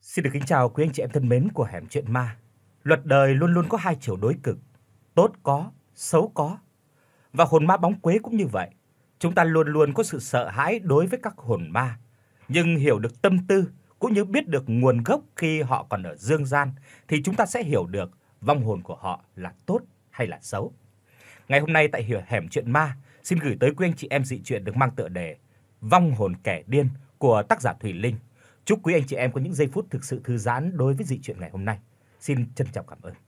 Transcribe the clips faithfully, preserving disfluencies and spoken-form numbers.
Xin được kính chào quý anh chị em thân mến của Hẻm Chuyện Ma. Luật đời luôn luôn có hai chiều đối cực, tốt có, xấu có. Và hồn ma bóng quế cũng như vậy. Chúng ta luôn luôn có sự sợ hãi đối với các hồn ma, nhưng hiểu được tâm tư cũng như biết được nguồn gốc khi họ còn ở dương gian thì chúng ta sẽ hiểu được vong hồn của họ là tốt hay là xấu. Ngày hôm nay tại Hẻm Chuyện Ma xin gửi tới quý anh chị em dị truyện được mang tựa đề Vong hồn kẻ điên của tác giả Thùy Linh. Chúc quý anh chị em có những giây phút thực sự thư giãn đối với dị truyện ngày hôm nay. Xin trân trọng cảm ơn.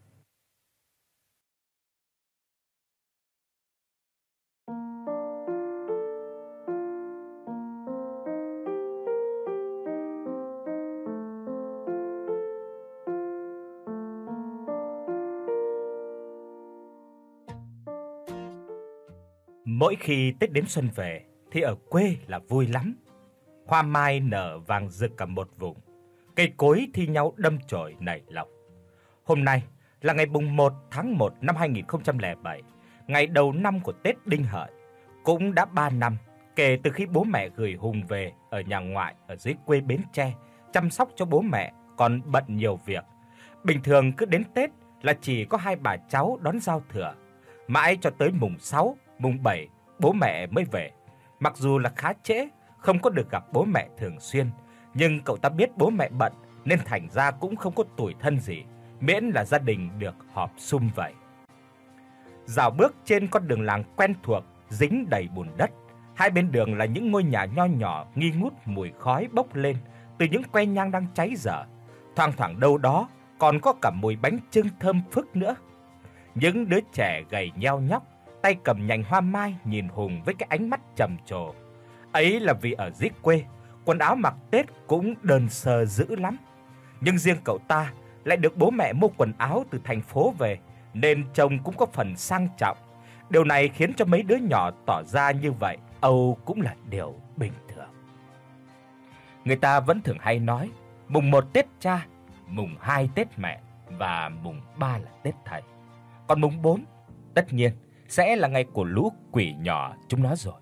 Mỗi khi Tết đến xuân về thì ở quê là vui lắm. Hoa mai nở vàng rực cả một vùng, cây cối thi nhau đâm chồi nảy lộc. Hôm nay là ngày mùng một tháng một năm hai nghìn không trăm lẻ bảy, ngày đầu năm của Tết Đinh Hợi. Cũng đã ba năm kể từ khi bố mẹ gửi Hùng về ở nhà ngoại ở dưới quê Bến Tre chăm sóc cho bố mẹ còn bận nhiều việc. Bình thường cứ đến Tết là chỉ có hai bà cháu đón giao thừa, mãi cho tới mùng sáu, mùng bảy bố mẹ mới về. Mặc dù là khá trễ, không có được gặp bố mẹ thường xuyên, nhưng cậu ta biết bố mẹ bận nên thành ra cũng không có tủi thân gì, miễn là gia đình được họp sum vầy. Dạo bước trên con đường làng quen thuộc dính đầy bùn đất, hai bên đường là những ngôi nhà nho nhỏ nghi ngút mùi khói bốc lên từ những que nhang đang cháy dở, thoang thoảng đâu đó còn có cả mùi bánh chưng thơm phức nữa. Những đứa trẻ gầy nheo nhóc, tay cầm nhành hoa mai nhìn Hùng với cái ánh mắt trầm trồ. Ấy là vì ở dưới quê, quần áo mặc Tết cũng đơn sơ dữ lắm. Nhưng riêng cậu ta lại được bố mẹ mua quần áo từ thành phố về, nên trông cũng có phần sang trọng. Điều này khiến cho mấy đứa nhỏ tỏ ra như vậy, âu cũng là điều bình thường. Người ta vẫn thường hay nói, mùng một Tết cha, mùng hai Tết mẹ và mùng ba là Tết thầy. Còn mùng bốn, tất nhiên sẽ là ngày của lũ quỷ nhỏ chúng nó rồi.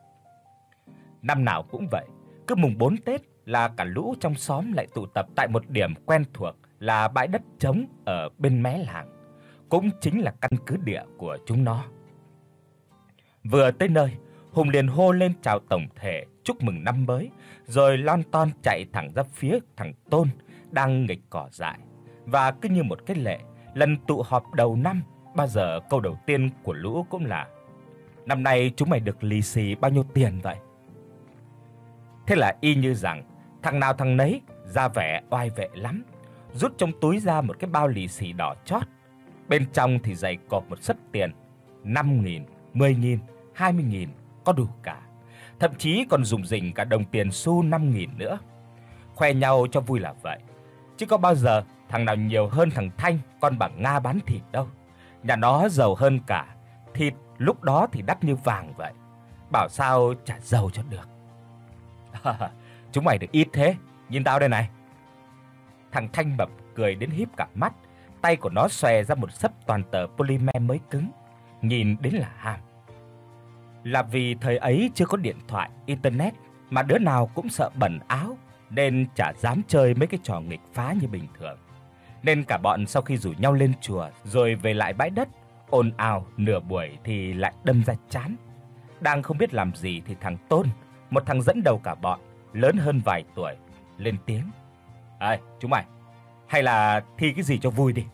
Năm nào cũng vậy, cứ mùng bốn Tết là cả lũ trong xóm lại tụ tập tại một điểm quen thuộc là bãi đất trống ở bên mé làng, cũng chính là căn cứ địa của chúng nó. Vừa tới nơi, Hùng liền hô lên chào tổng thể, chúc mừng năm mới, rồi lon ton chạy thẳng ra phía thằng Tôn đang nghịch cỏ dại. Và cứ như một cái lệ, lần tụ họp đầu năm, bao giờ câu đầu tiên của lũ cũng là: "Năm nay chúng mày được lì xì bao nhiêu tiền vậy?" Thế là y như rằng thằng nào thằng nấy ra vẻ oai vệ lắm, rút trong túi ra một cái bao lì xì đỏ chót. Bên trong thì dày cộp một xấp tiền, năm nghìn, mười nghìn, hai mươi nghìn, có đủ cả. Thậm chí còn rủng rỉnh cả đồng tiền xu năm nghìn nữa. Khoe nhau cho vui là vậy, chứ có bao giờ thằng nào nhiều hơn thằng Thanh, con bà Nga bán thịt đâu. Nhà nó giàu hơn cả, thịt lúc đó thì đắt như vàng vậy, bảo sao chả giàu cho được. Chúng mày được ít thế, nhìn tao đây này. Thằng Thanh mập cười đến híp cả mắt, tay của nó xòe ra một xấp toàn tờ polymer mới cứng, nhìn đến là ham. Là vì thời ấy chưa có điện thoại, internet mà đứa nào cũng sợ bẩn áo nên chả dám chơi mấy cái trò nghịch phá như bình thường. Nên cả bọn sau khi rủ nhau lên chùa rồi về lại bãi đất, ồn ào nửa buổi thì lại đâm ra chán. Đang không biết làm gì thì thằng Tôn, một thằng dẫn đầu cả bọn, lớn hơn vài tuổi, lên tiếng: "Ê, chúng mày, hay là thi cái gì cho vui đi."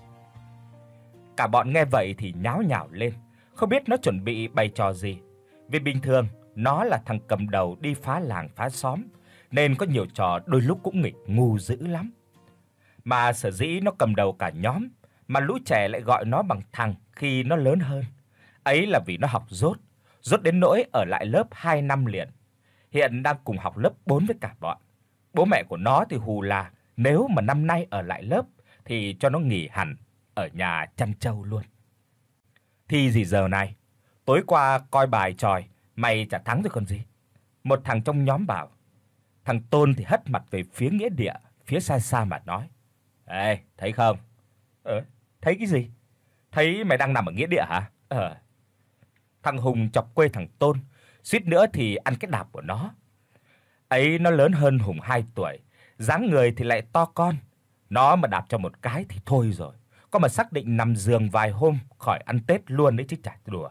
Cả bọn nghe vậy thì nháo nhào lên, không biết nó chuẩn bị bày trò gì. Vì bình thường nó là thằng cầm đầu đi phá làng phá xóm, nên có nhiều trò đôi lúc cũng nghịch ngu dữ lắm. Mà sở dĩ nó cầm đầu cả nhóm, mà lũ trẻ lại gọi nó bằng thằng khi nó lớn hơn, ấy là vì nó học dốt, dốt đến nỗi ở lại lớp hai năm liền. Hiện đang cùng học lớp bốn với cả bọn. Bố mẹ của nó thì hù là nếu mà năm nay ở lại lớp thì cho nó nghỉ hẳn ở nhà chăn trâu luôn. Thi gì giờ này? Tối qua coi bài tròi, mày chả thắng rồi còn gì. Một thằng trong nhóm bảo. Thằng Tôn thì hất mặt về phía nghĩa địa, phía xa xa mà nói: "Ê, thấy không?" "Ờ, thấy cái gì?" "Thấy mày đang nằm ở nghĩa địa hả?" "Ờ." Thằng Hùng chọc quê thằng Tôn, suýt nữa thì ăn cái đạp của nó. Ấy nó lớn hơn Hùng hai tuổi, dáng người thì lại to con, Nó mà đạp cho một cái thì thôi rồi, có mà xác định nằm giường vài hôm khỏi ăn Tết luôn đấy chứ chả đùa.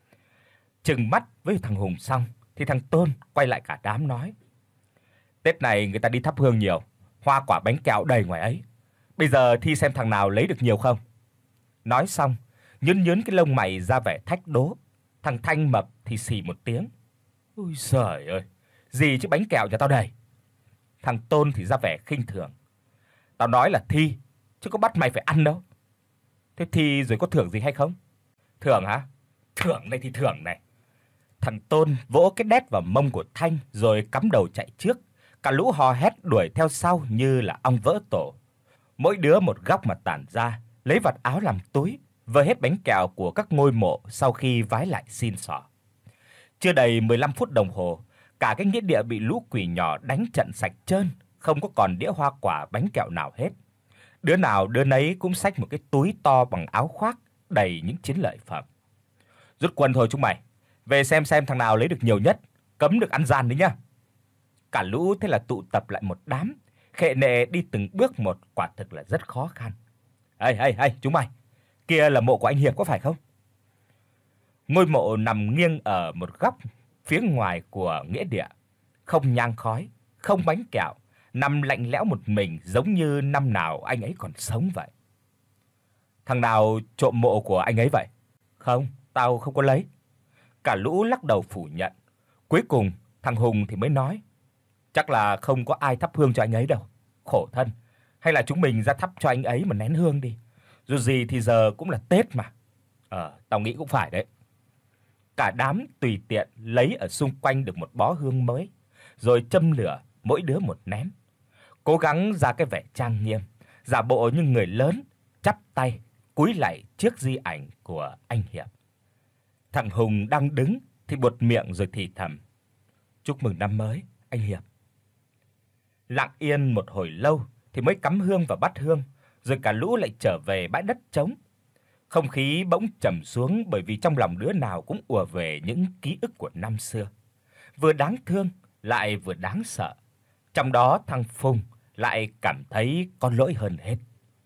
Trừng mắt với thằng Hùng xong thì thằng Tôn quay lại cả đám nói: "Tết này người ta đi thắp hương nhiều, hoa quả bánh kẹo đầy ngoài ấy. Bây giờ thi xem thằng nào lấy được nhiều không." Nói xong, nhướng nhướng cái lông mày ra vẻ thách đố. Thằng Thanh mập thì xì một tiếng: "Ôi giời ơi, gì chứ bánh kẹo nhà tao đầy." Thằng Tôn thì ra vẻ khinh thường: "Tao nói là thi, chứ có bắt mày phải ăn đâu." "Thế thi rồi có thưởng gì hay không?" "Thưởng hả? Thưởng này thì thưởng này." Thằng Tôn vỗ cái đét vào mông của Thanh rồi cắm đầu chạy trước, cả lũ hò hét đuổi theo sau như là ong vỡ tổ. Mỗi đứa một góc mà tản ra, lấy vạt áo làm túi, vơ hết bánh kẹo của các ngôi mộ sau khi vái lại xin xỏ. Chưa đầy mười lăm phút đồng hồ, cả cái nghĩa địa bị lũ quỷ nhỏ đánh trận sạch trơn, không có còn đĩa hoa quả bánh kẹo nào hết. Đứa nào đứa nấy cũng xách một cái túi to bằng áo khoác đầy những chiến lợi phẩm. "Rút quân thôi chúng mày, về xem xem thằng nào lấy được nhiều nhất, cấm được ăn gian đấy nhá." Cả lũ thế là tụ tập lại một đám, khệ nệ đi từng bước một, quả thực là rất khó khăn. "Ê ê ê chúng mày, kia là mộ của anh Hiệp có phải không?" Ngôi mộ nằm nghiêng ở một góc phía ngoài của nghĩa địa, không nhang khói, không bánh kẹo, nằm lạnh lẽo một mình giống như năm nào anh ấy còn sống vậy. "Thằng nào trộm mộ của anh ấy vậy?" "Không, tao không có lấy." Cả lũ lắc đầu phủ nhận. Cuối cùng thằng Hùng thì mới nói: "Chắc là không có ai thắp hương cho anh ấy đâu. Khổ thân, hay là chúng mình ra thắp cho anh ấy một nén hương đi. Dù gì thì giờ cũng là Tết mà." "Ờ, tao nghĩ cũng phải đấy." Cả đám tùy tiện lấy ở xung quanh được một bó hương mới, rồi châm lửa, mỗi đứa một nén. Cố gắng ra cái vẻ trang nghiêm, giả bộ như người lớn, chắp tay cúi lạy trước di ảnh của anh Hiệp. Thằng Hùng đang đứng thì buột miệng rồi thì thầm: "Chúc mừng năm mới, anh Hiệp." Lặng yên một hồi lâu thì mới cắm hương vào bát hương, rồi cả lũ lại trở về bãi đất trống. Không khí bỗng trầm xuống bởi vì trong lòng đứa nào cũng ùa về những ký ức của năm xưa, vừa đáng thương lại vừa đáng sợ. Trong đó thằng Phùng lại cảm thấy có lỗi hơn hết.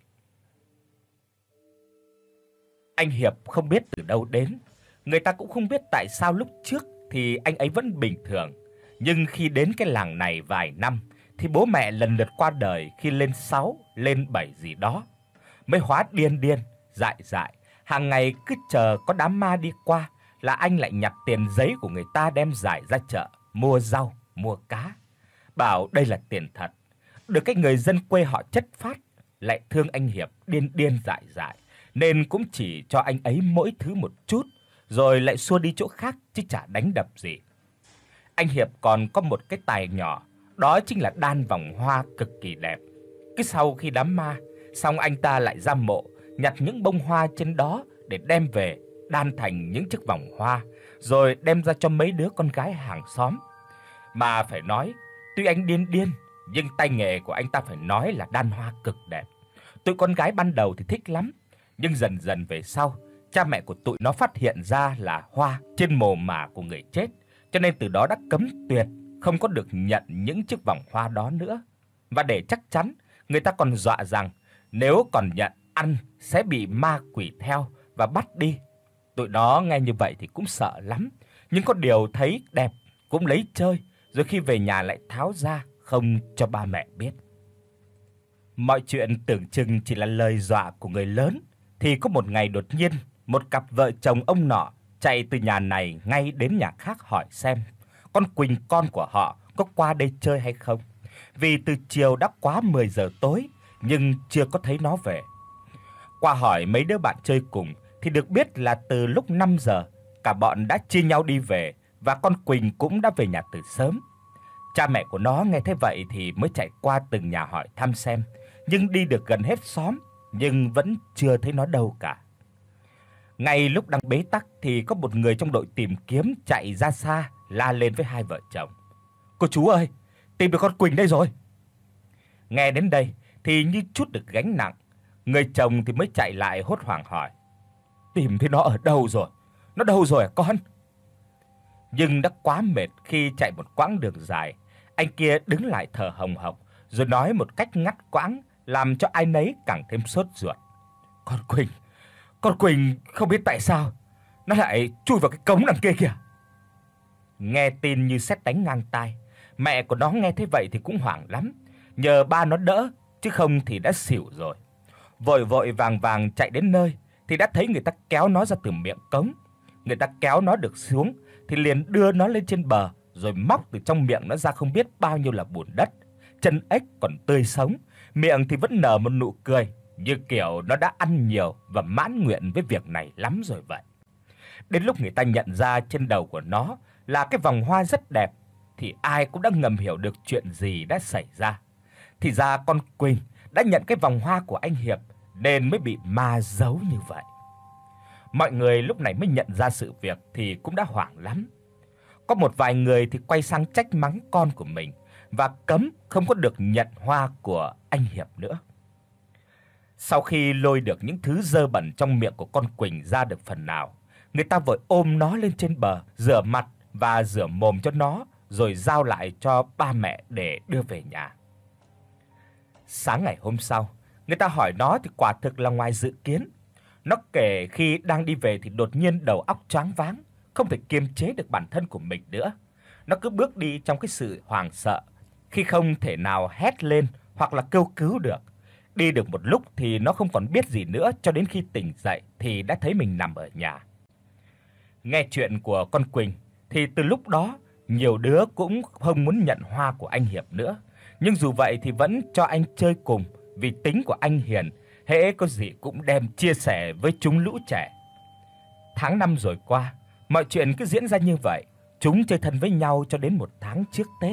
Anh Hiệp không biết từ đâu đến, người ta cũng không biết tại sao lúc trước thì anh ấy vẫn bình thường, nhưng khi đến cái làng này vài năm thì bố mẹ lần lượt qua đời khi lên sáu, lên bảy gì đó, mới hóa điên điên, dại dại, hàng ngày cứ chờ có đám ma đi qua là anh lại nhặt tiền giấy của người ta đem rải ra chợ mua rau, mua cá, bảo đây là tiền thật. Được cái người dân quê họ chất phác lại thương anh Hiệp điên điên dại dại, nên cũng chỉ cho anh ấy mỗi thứ một chút, rồi lại xua đi chỗ khác chứ chả đánh đập gì. Anh Hiệp còn có một cái tài nhỏ, đó chính là đan vòng hoa cực kỳ đẹp. Cứ sau khi đám ma xong, anh ta lại ra mộ, nhặt những bông hoa trên đó để đem về đan thành những chiếc vòng hoa, rồi đem ra cho mấy đứa con gái hàng xóm. Mà phải nói, tuy anh điên điên, nhưng tay nghề của anh ta phải nói là đan hoa cực đẹp. Tụi con gái ban đầu thì thích lắm, nhưng dần dần về sau, cha mẹ của tụi nó phát hiện ra là hoa trên mồ mả của người chết, cho nên từ đó đã cấm tuyệt không có được nhận những chiếc vòng hoa đó nữa. Và để chắc chắn, người ta còn dọa rằng nếu còn nhận ăn sẽ bị ma quỷ theo và bắt đi. Tụi nó nghe như vậy thì cũng sợ lắm, nhưng có điều thấy đẹp cũng lấy chơi, rồi khi về nhà lại tháo ra không cho ba mẹ biết. Mọi chuyện tưởng chừng chỉ là lời dọa của người lớn, thì có một ngày đột nhiên, một cặp vợ chồng ông nọ chạy từ nhà này ngay đến nhà khác hỏi xem con Quỳnh con của họ có qua đây chơi hay không. Vì từ chiều đã quá mười giờ tối nhưng chưa có thấy nó về. Qua hỏi mấy đứa bạn chơi cùng thì được biết là từ lúc năm giờ cả bọn đã chia nhau đi về và con Quỳnh cũng đã về nhà từ sớm. Cha mẹ của nó nghe thế vậy thì mới chạy qua từng nhà hỏi thăm xem, nhưng đi được gần hết xóm nhưng vẫn chưa thấy nó đâu cả. Ngay lúc đang bế tắc thì có một người trong đội tìm kiếm chạy ra xa la lên với hai vợ chồng: "Cô chú ơi, tìm được con Quỳnh đây rồi." Nghe đến đây thì như chút được gánh nặng, người chồng thì mới chạy lại hốt hoảng hỏi: "Tìm thấy nó ở đâu rồi? Nó đâu rồi hả con?" Nhưng đã quá mệt khi chạy một quãng đường dài, anh kia đứng lại thở hồng hộc rồi nói một cách ngắt quãng làm cho ai nấy càng thêm sốt ruột. Con Quỳnh, con Quỳnh không biết tại sao nó lại chui vào cái cống đằng kia kìa. Nghe tin như sét đánh ngang tai, mẹ của nó nghe thế vậy thì cũng hoảng lắm, nhờ ba nó đỡ chứ không thì đã xỉu rồi. Vội vội vàng vàng chạy đến nơi thì đã thấy người ta kéo nó ra từ miệng cống. Người ta kéo nó được xuống thì liền đưa nó lên trên bờ, rồi móc từ trong miệng nó ra không biết bao nhiêu là bùn đất. Chân ếch còn tươi sống, miệng thì vẫn nở một nụ cười, như kiểu nó đã ăn nhiều và mãn nguyện với việc này lắm rồi vậy. Đến lúc người ta nhận ra trên đầu của nó là cái vòng hoa rất đẹp thì ai cũng đã ngầm hiểu được chuyện gì đã xảy ra. Thì ra con Quỳnh đã nhận cái vòng hoa của anh Hiệp nên mới bị ma giấu như vậy. Mọi người lúc này mới nhận ra sự việc thì cũng đã hoảng lắm. Có một vài người thì quay sang trách mắng con của mình và cấm không có được nhận hoa của anh Hiệp nữa. Sau khi lôi được những thứ dơ bẩn trong miệng của con Quỳnh ra được phần nào, người ta vội ôm nó lên trên bờ, rửa mặt và rửa mồm cho nó, rồi giao lại cho ba mẹ để đưa về nhà. Sáng ngày hôm sau, người ta hỏi nó thì quả thực là ngoài dự kiến. Nó kể khi đang đi về thì đột nhiên đầu óc choáng váng, không thể kiềm chế được bản thân của mình nữa. Nó cứ bước đi trong cái sự hoảng sợ, khi không thể nào hét lên hoặc là kêu cứu được. Đi được một lúc thì nó không còn biết gì nữa, cho đến khi tỉnh dậy thì đã thấy mình nằm ở nhà. Nghe chuyện của con Quỳnh thì từ lúc đó nhiều đứa cũng không muốn nhận hoa của anh Hiệp nữa, nhưng dù vậy thì vẫn cho anh chơi cùng, vì tính của anh hiền, hễ có gì cũng đem chia sẻ với chúng lũ trẻ. Tháng năm rồi qua, mọi chuyện cứ diễn ra như vậy, chúng chơi thân với nhau cho đến một tháng trước Tết.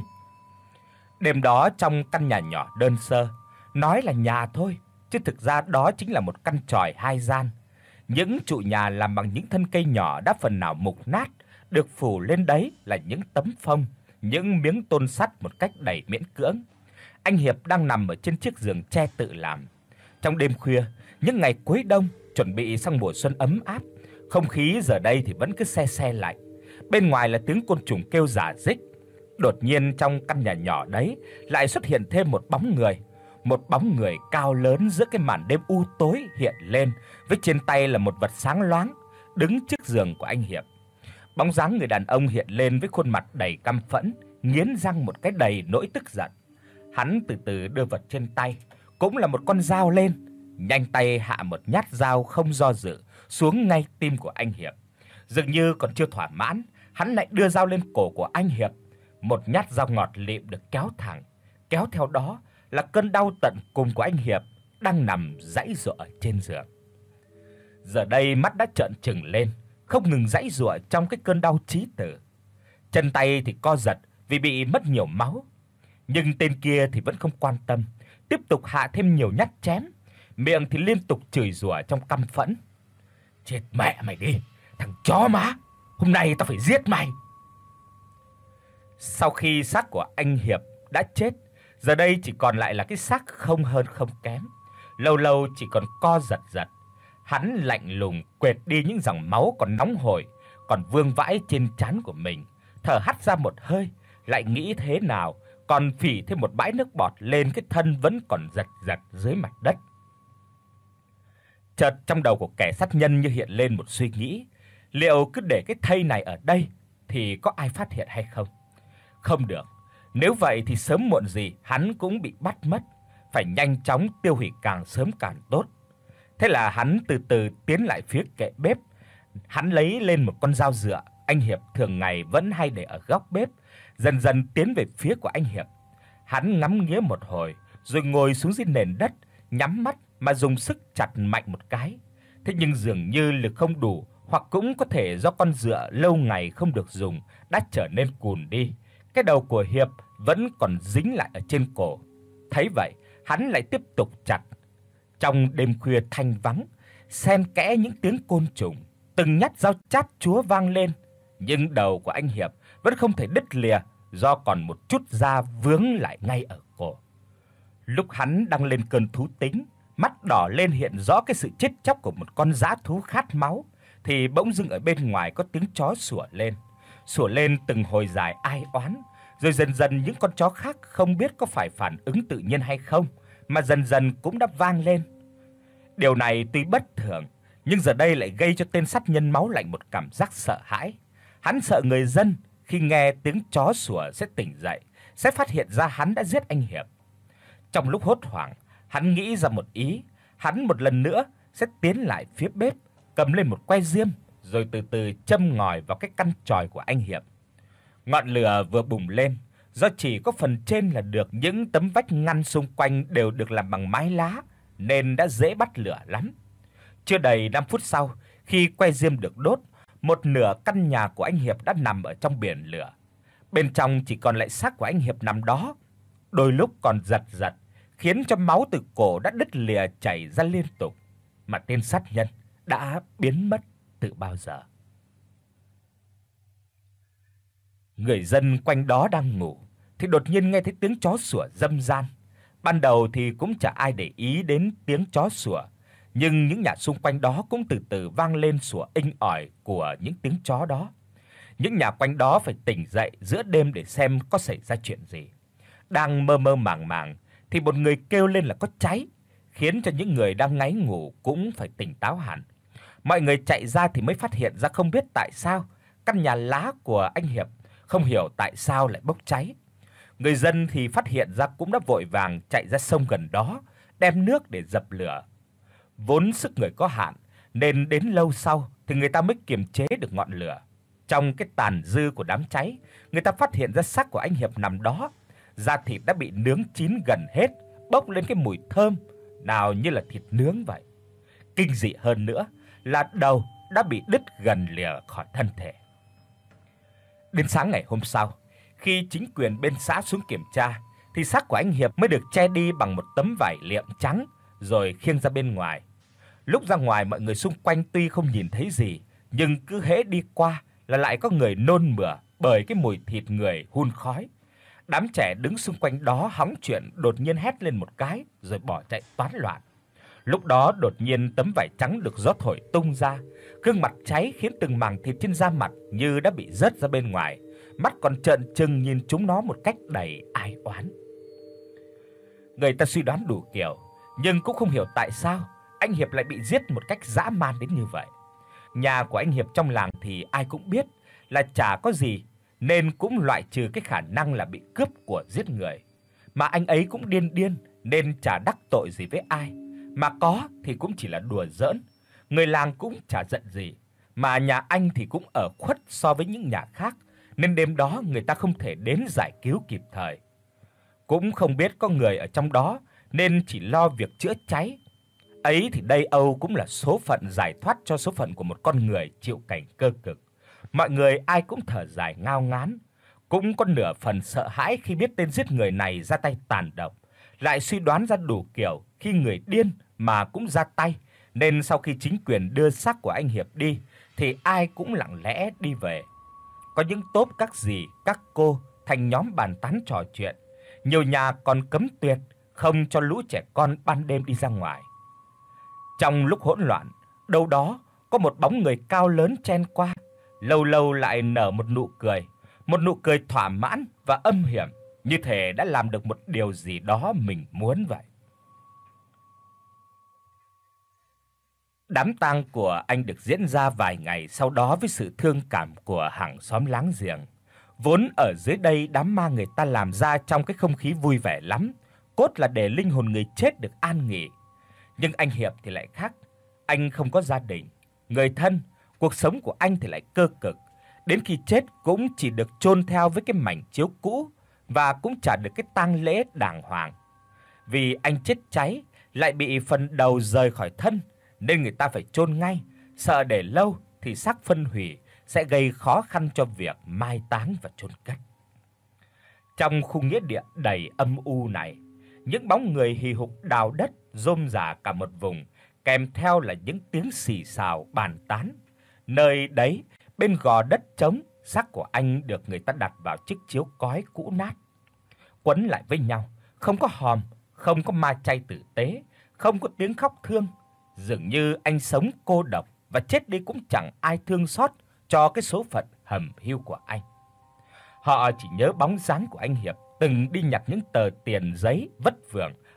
Đêm đó trong căn nhà nhỏ đơn sơ, nói là nhà thôi, chứ thực ra đó chính là một căn chòi hai gian. Những trụ nhà làm bằng những thân cây nhỏ đã phần nào mục nát, được phủ lên đấy là những tấm phông, những miếng tôn sắt một cách đầy miễn cưỡng. Anh Hiệp đang nằm ở trên chiếc giường tre tự làm. Trong đêm khuya, những ngày cuối đông chuẩn bị sang mùa xuân ấm áp, không khí giờ đây thì vẫn cứ se se lạnh. Bên ngoài là tiếng côn trùng kêu rả rích. Đột nhiên trong căn nhà nhỏ đấy lại xuất hiện thêm một bóng người. Một bóng người cao lớn giữa cái màn đêm u tối hiện lên, với trên tay là một vật sáng loáng, đứng trước giường của anh Hiệp. Bóng dáng người đàn ông hiện lên với khuôn mặt đầy căm phẫn, nghiến răng một cái đầy nỗi tức giận. Hắn từ từ đưa vật trên tay, cũng là một con dao lên, nhanh tay hạ một nhát dao không do dự xuống ngay tim của anh Hiệp. Dường như còn chưa thỏa mãn, hắn lại đưa dao lên cổ của anh Hiệp. Một nhát dao ngọt lịm được kéo thẳng, kéo theo đó là cơn đau tận cùng của anh Hiệp đang nằm giãy giụa ở trên giường. Giờ đây mắt đã trợn trừng lên, không ngừng giãy giụa trong cái cơn đau chí tử. Chân tay thì co giật vì bị mất nhiều máu, nhưng tên kia thì vẫn không quan tâm, tiếp tục hạ thêm nhiều nhát chém, miệng thì liên tục chửi rủa trong căm phẫn. Chết mẹ mày đi, thằng chó má, hôm nay tao phải giết mày. Sau khi xác của anh Hiệp đã chết, giờ đây chỉ còn lại là cái xác không hơn không kém, lâu lâu chỉ còn co giật giật. Hắn lạnh lùng quệt đi những dòng máu còn nóng hổi còn vương vãi trên trán của mình, thở hắt ra một hơi, lại nghĩ thế nào còn phỉ thêm một bãi nước bọt lên cái thân vẫn còn giật giật dưới mặt đất. Chợt trong đầu của kẻ sát nhân như hiện lên một suy nghĩ, liệu cứ để cái thây này ở đây thì có ai phát hiện hay không? Không được, nếu vậy thì sớm muộn gì hắn cũng bị bắt mất, phải nhanh chóng tiêu hủy càng sớm càng tốt. Thế là hắn từ từ tiến lại phía kệ bếp. Hắn lấy lên một con dao dựa anh Hiệp thường ngày vẫn hay để ở góc bếp, dần dần tiến về phía của anh Hiệp. Hắn ngắm nghía một hồi, rồi ngồi xuống dưới nền đất, nhắm mắt mà dùng sức chặt mạnh một cái. Thế nhưng dường như lực không đủ, hoặc cũng có thể do con dựa lâu ngày không được dùng đã trở nên cùn đi. Cái đầu của Hiệp vẫn còn dính lại ở trên cổ. Thấy vậy, hắn lại tiếp tục chặt. Trong đêm khuya thanh vắng, xen kẽ những tiếng côn trùng, từng nhát dao chát chúa vang lên, nhưng đầu của anh Hiệp vẫn không thể đứt lìa do còn một chút da vướng lại ngay ở cổ. Lúc hắn đang lên cơn thú tính, mắt đỏ lên hiện rõ cái sự chết chóc của một con dã thú khát máu, thì bỗng dưng ở bên ngoài có tiếng chó sủa lên, sủa lên từng hồi dài ai oán, rồi dần dần những con chó khác không biết có phải phản ứng tự nhiên hay không mà dần dần cũng đã vang lên. Điều này tuy bất thường, nhưng giờ đây lại gây cho tên sát nhân máu lạnh một cảm giác sợ hãi. Hắn sợ người dân khi nghe tiếng chó sủa sẽ tỉnh dậy, sẽ phát hiện ra hắn đã giết anh Hiệp. Trong lúc hốt hoảng, hắn nghĩ ra một ý, hắn một lần nữa sẽ tiến lại phía bếp, cầm lên một que diêm rồi từ từ châm ngòi vào cái căn chòi của anh Hiệp. Ngọn lửa vừa bùng lên, do chỉ có phần trên là được, những tấm vách ngăn xung quanh đều được làm bằng mái lá nên đã dễ bắt lửa lắm. Chưa đầy năm phút sau, khi que diêm được đốt, một nửa căn nhà của anh Hiệp đã nằm ở trong biển lửa. Bên trong chỉ còn lại xác của anh Hiệp nằm đó, đôi lúc còn giật giật, khiến cho máu từ cổ đã đứt lìa chảy ra liên tục, mà tên sát nhân đã biến mất từ bao giờ. Người dân quanh đó đang ngủ thì đột nhiên nghe thấy tiếng chó sủa râm ran. Ban đầu thì cũng chả ai để ý đến tiếng chó sủa, nhưng những nhà xung quanh đó cũng từ từ vang lên sủa inh ỏi của những tiếng chó đó. Những nhà quanh đó phải tỉnh dậy giữa đêm để xem có xảy ra chuyện gì. Đang mơ mơ màng màng thì một người kêu lên là có cháy, khiến cho những người đang ngáy ngủ cũng phải tỉnh táo hẳn. Mọi người chạy ra thì mới phát hiện ra không biết tại sao căn nhà lá của anh Hiệp không hiểu tại sao lại bốc cháy. Người dân thì phát hiện ra cũng đã vội vàng chạy ra sông gần đó, đem nước để dập lửa. Vốn sức người có hạn nên đến lâu sau thì người ta mới kiềm chế được ngọn lửa. Trong cái tàn dư của đám cháy, người ta phát hiện ra xác của anh Hiệp nằm đó, da thịt đã bị nướng chín gần hết, bốc lên cái mùi thơm nào như là thịt nướng vậy. Kinh dị hơn nữa là đầu đã bị đứt gần lìa khỏi thân thể. Đến sáng ngày hôm sau, khi chính quyền bên xã xuống kiểm tra thì xác của anh Hiệp mới được che đi bằng một tấm vải liệm trắng rồi khiêng ra bên ngoài. Lúc ra ngoài, mọi người xung quanh tuy không nhìn thấy gì, nhưng cứ hễ đi qua là lại có người nôn mửa bởi cái mùi thịt người hun khói. Đám trẻ đứng xung quanh đó hóng chuyện đột nhiên hét lên một cái rồi bỏ chạy toán loạn. Lúc đó đột nhiên tấm vải trắng được gió thổi tung ra, gương mặt cháy khiến từng mảng thịt trên da mặt như đã bị rớt ra bên ngoài, mắt còn trợn trừng nhìn chúng nó một cách đầy ai oán. Người ta suy đoán đủ kiểu, nhưng cũng không hiểu tại sao anh Hiệp lại bị giết một cách dã man đến như vậy. Nhà của anh Hiệp trong làng thì ai cũng biết là chả có gì, nên cũng loại trừ cái khả năng là bị cướp của giết người. Mà anh ấy cũng điên điên nên chả đắc tội gì với ai, mà có thì cũng chỉ là đùa giỡn. Người làng cũng chả giận gì, mà nhà anh thì cũng ở khuất so với những nhà khác, nên đêm đó người ta không thể đến giải cứu kịp thời. Cũng không biết có người ở trong đó nên chỉ lo việc chữa cháy. Ấy thì đây Âu cũng là số phận giải thoát cho số phận của một con người chịu cảnh cơ cực. Mọi người ai cũng thở dài ngao ngán, cũng có nửa phần sợ hãi khi biết tên giết người này ra tay tàn độc, lại suy đoán ra đủ kiểu khi người điên mà cũng ra tay, nên sau khi chính quyền đưa xác của anh Hiệp đi thì ai cũng lặng lẽ đi về. Có những tốp các dì, các cô thành nhóm bàn tán trò chuyện, nhiều nhà còn cấm tuyệt không cho lũ trẻ con ban đêm đi ra ngoài. Trong lúc hỗn loạn, đâu đó có một bóng người cao lớn chen qua, lâu lâu lại nở một nụ cười, một nụ cười thỏa mãn và âm hiểm, như thể đã làm được một điều gì đó mình muốn vậy. Đám tang của anh được diễn ra vài ngày sau đó với sự thương cảm của hàng xóm láng giềng. Vốn ở dưới đây đám ma người ta làm ra trong cái không khí vui vẻ lắm, cốt là để linh hồn người chết được an nghỉ. Nhưng anh Hiệp thì lại khác, anh không có gia đình, người thân, cuộc sống của anh thì lại cơ cực, đến khi chết cũng chỉ được chôn theo với cái mảnh chiếu cũ và cũng chả được cái tang lễ đàng hoàng. Vì anh chết cháy lại bị phần đầu rời khỏi thân nên người ta phải chôn ngay, sợ để lâu thì xác phân hủy sẽ gây khó khăn cho việc mai táng và chôn cất. Trong khu nghĩa địa đầy âm u này, những bóng người hì hục đào đất rôm rả cả một vùng, kèm theo là những tiếng xì xào bàn tán. Nơi đấy, bên gò đất trống, xác của anh được người ta đặt vào chiếc chiếu cói cũ nát, quấn lại với nhau, không có hòm, không có ma chay tử tế, không có tiếng khóc thương. Dường như anh sống cô độc và chết đi cũng chẳng ai thương xót cho cái số phận hầm hiu của anh. Họ chỉ nhớ bóng dáng của anh Hiệp từng đi nhặt những tờ tiền giấy vất vưởng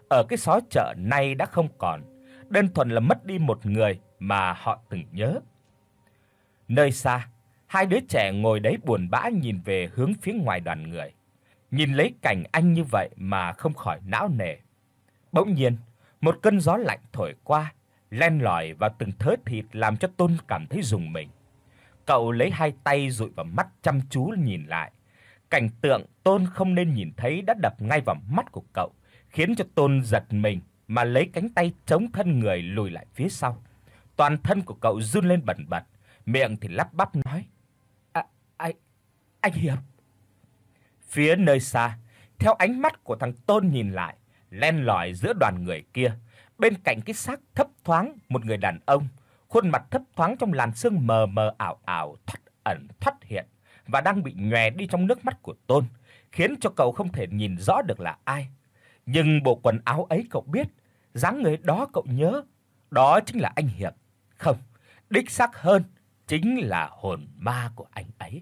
ở cái xó chợ nay đã không còn, đơn thuần là mất đi một người mà họ từng nhớ. Nơi xa, hai đứa trẻ ngồi đấy buồn bã nhìn về hướng phía ngoài đoàn người. Nhìn lấy cảnh anh như vậy mà không khỏi não nề. Bỗng nhiên, một cơn gió lạnh thổi qua, len lỏi vào từng thớ thịt làm cho Tôn cảm thấy rùng mình. Cậu lấy hai tay dụi vào mắt chăm chú nhìn lại. Cảnh tượng Tôn không nên nhìn thấy đã đập ngay vào mắt của cậu, khiến cho Tôn giật mình mà lấy cánh tay chống thân người lùi lại phía sau. Toàn thân của cậu run lên bần bật, miệng thì lắp bắp nói: "À, anh, anh Hiệp." Phía nơi xa, theo ánh mắt của thằng Tôn nhìn lại, len lỏi giữa đoàn người kia, bên cạnh cái xác thấp thoáng một người đàn ông, khuôn mặt thấp thoáng trong làn sương mờ mờ ảo ảo thoắt ẩn thoắt hiện và đang bị nhòe đi trong nước mắt của Tôn, khiến cho cậu không thể nhìn rõ được là ai. Nhưng bộ quần áo ấy cậu biết, dáng người đó cậu nhớ, đó chính là anh Hiệp. Không, đích xác hơn, chính là hồn ma của anh ấy.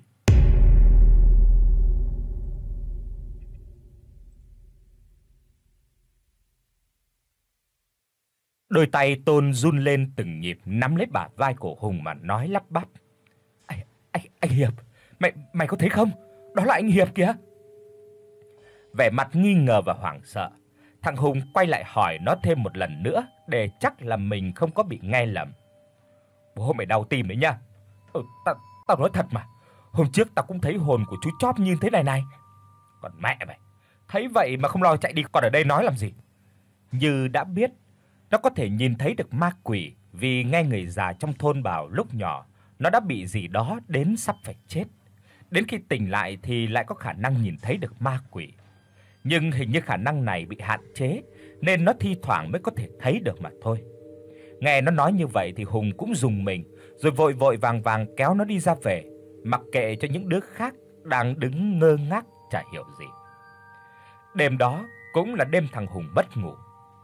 Đôi tay Tôn run lên từng nhịp nắm lấy bả vai của Hùng mà nói lắp bắp: "Anh anh anh Hiệp, mày mày có thấy không? Đó là anh Hiệp kìa." Vẻ mặt nghi ngờ và hoảng sợ, thằng Hùng quay lại hỏi nó thêm một lần nữa để chắc là mình không có bị nghe lầm. "Bố mày đau tim đấy nha." "Ừ, tao tao nói thật mà, hôm trước tao cũng thấy hồn của chú Chóp như thế này này." "Còn mẹ mày, thấy vậy mà không lo chạy đi còn ở đây nói làm gì?" Như đã biết, nó có thể nhìn thấy được ma quỷ vì nghe người già trong thôn bảo lúc nhỏ nó đã bị gì đó đến sắp phải chết. Đến khi tỉnh lại thì lại có khả năng nhìn thấy được ma quỷ. Nhưng hình như khả năng này bị hạn chế nên nó thi thoảng mới có thể thấy được mà thôi. Nghe nó nói như vậy thì Hùng cũng rùng mình, rồi vội vội vàng vàng kéo nó đi ra về, mặc kệ cho những đứa khác đang đứng ngơ ngác chả hiểu gì. Đêm đó cũng là đêm thằng Hùng mất ngủ.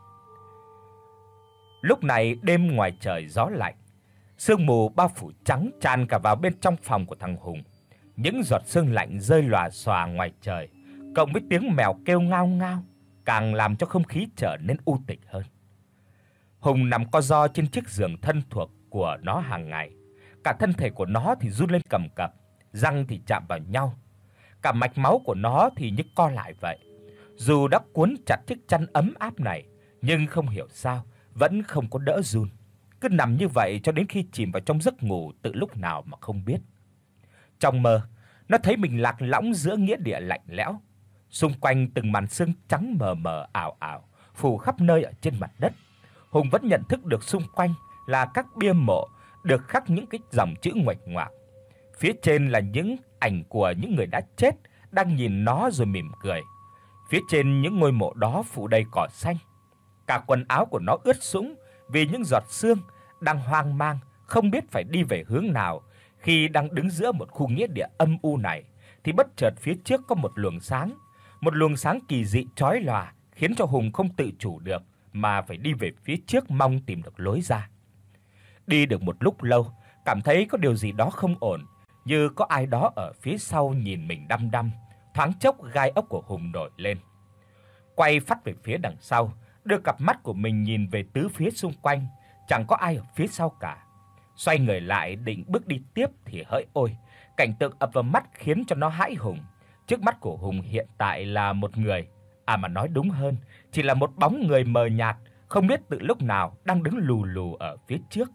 Lúc này đêm ngoài trời gió lạnh, sương mù bao phủ trắng tràn cả vào bên trong phòng của thằng Hùng. Những giọt sương lạnh rơi lòa xòa ngoài trời, cộng với tiếng mèo kêu ngao ngao, càng làm cho không khí trở nên u tịch hơn. Hùng nằm co ro trên chiếc giường thân thuộc của nó hàng ngày. Cả thân thể của nó thì run lên cầm cập, răng thì chạm vào nhau. Cả mạch máu của nó thì như co lại vậy. Dù đã cuốn chặt chiếc chăn ấm áp này, nhưng không hiểu sao vẫn không có đỡ run. Cứ nằm như vậy cho đến khi chìm vào trong giấc ngủ từ lúc nào mà không biết. Trong mơ, nó thấy mình lạc lõng giữa nghĩa địa lạnh lẽo. Xung quanh từng màn sương trắng mờ mờ ảo ảo phủ khắp nơi ở trên mặt đất. Hùng vẫn nhận thức được xung quanh là các bia mộ được khắc những cái dòng chữ nguệch ngoạc. Phía trên là những ảnh của những người đã chết đang nhìn nó rồi mỉm cười. Phía trên những ngôi mộ đó phủ đầy cỏ xanh. Cả quần áo của nó ướt sũng vì những giọt sương, đang hoang mang không biết phải đi về hướng nào. Khi đang đứng giữa một khu nghĩa địa âm u này thì bất chợt phía trước có một luồng sáng, một luồng sáng kỳ dị chói lòa khiến cho Hùng không tự chủ được mà phải đi về phía trước mong tìm được lối ra. Đi được một lúc lâu, cảm thấy có điều gì đó không ổn, như có ai đó ở phía sau nhìn mình đăm đăm, thoáng chốc gai ốc của Hùng nổi lên. Quay phắt về phía đằng sau, đưa cặp mắt của mình nhìn về tứ phía xung quanh, chẳng có ai ở phía sau cả. Xoay người lại định bước đi tiếp thì hỡi ôi, cảnh tượng ập vào mắt khiến cho nó hãi hùng. Trước mắt của Hùng hiện tại là một người, à mà nói đúng hơn, chỉ là một bóng người mờ nhạt, không biết từ lúc nào đang đứng lù lù ở phía trước.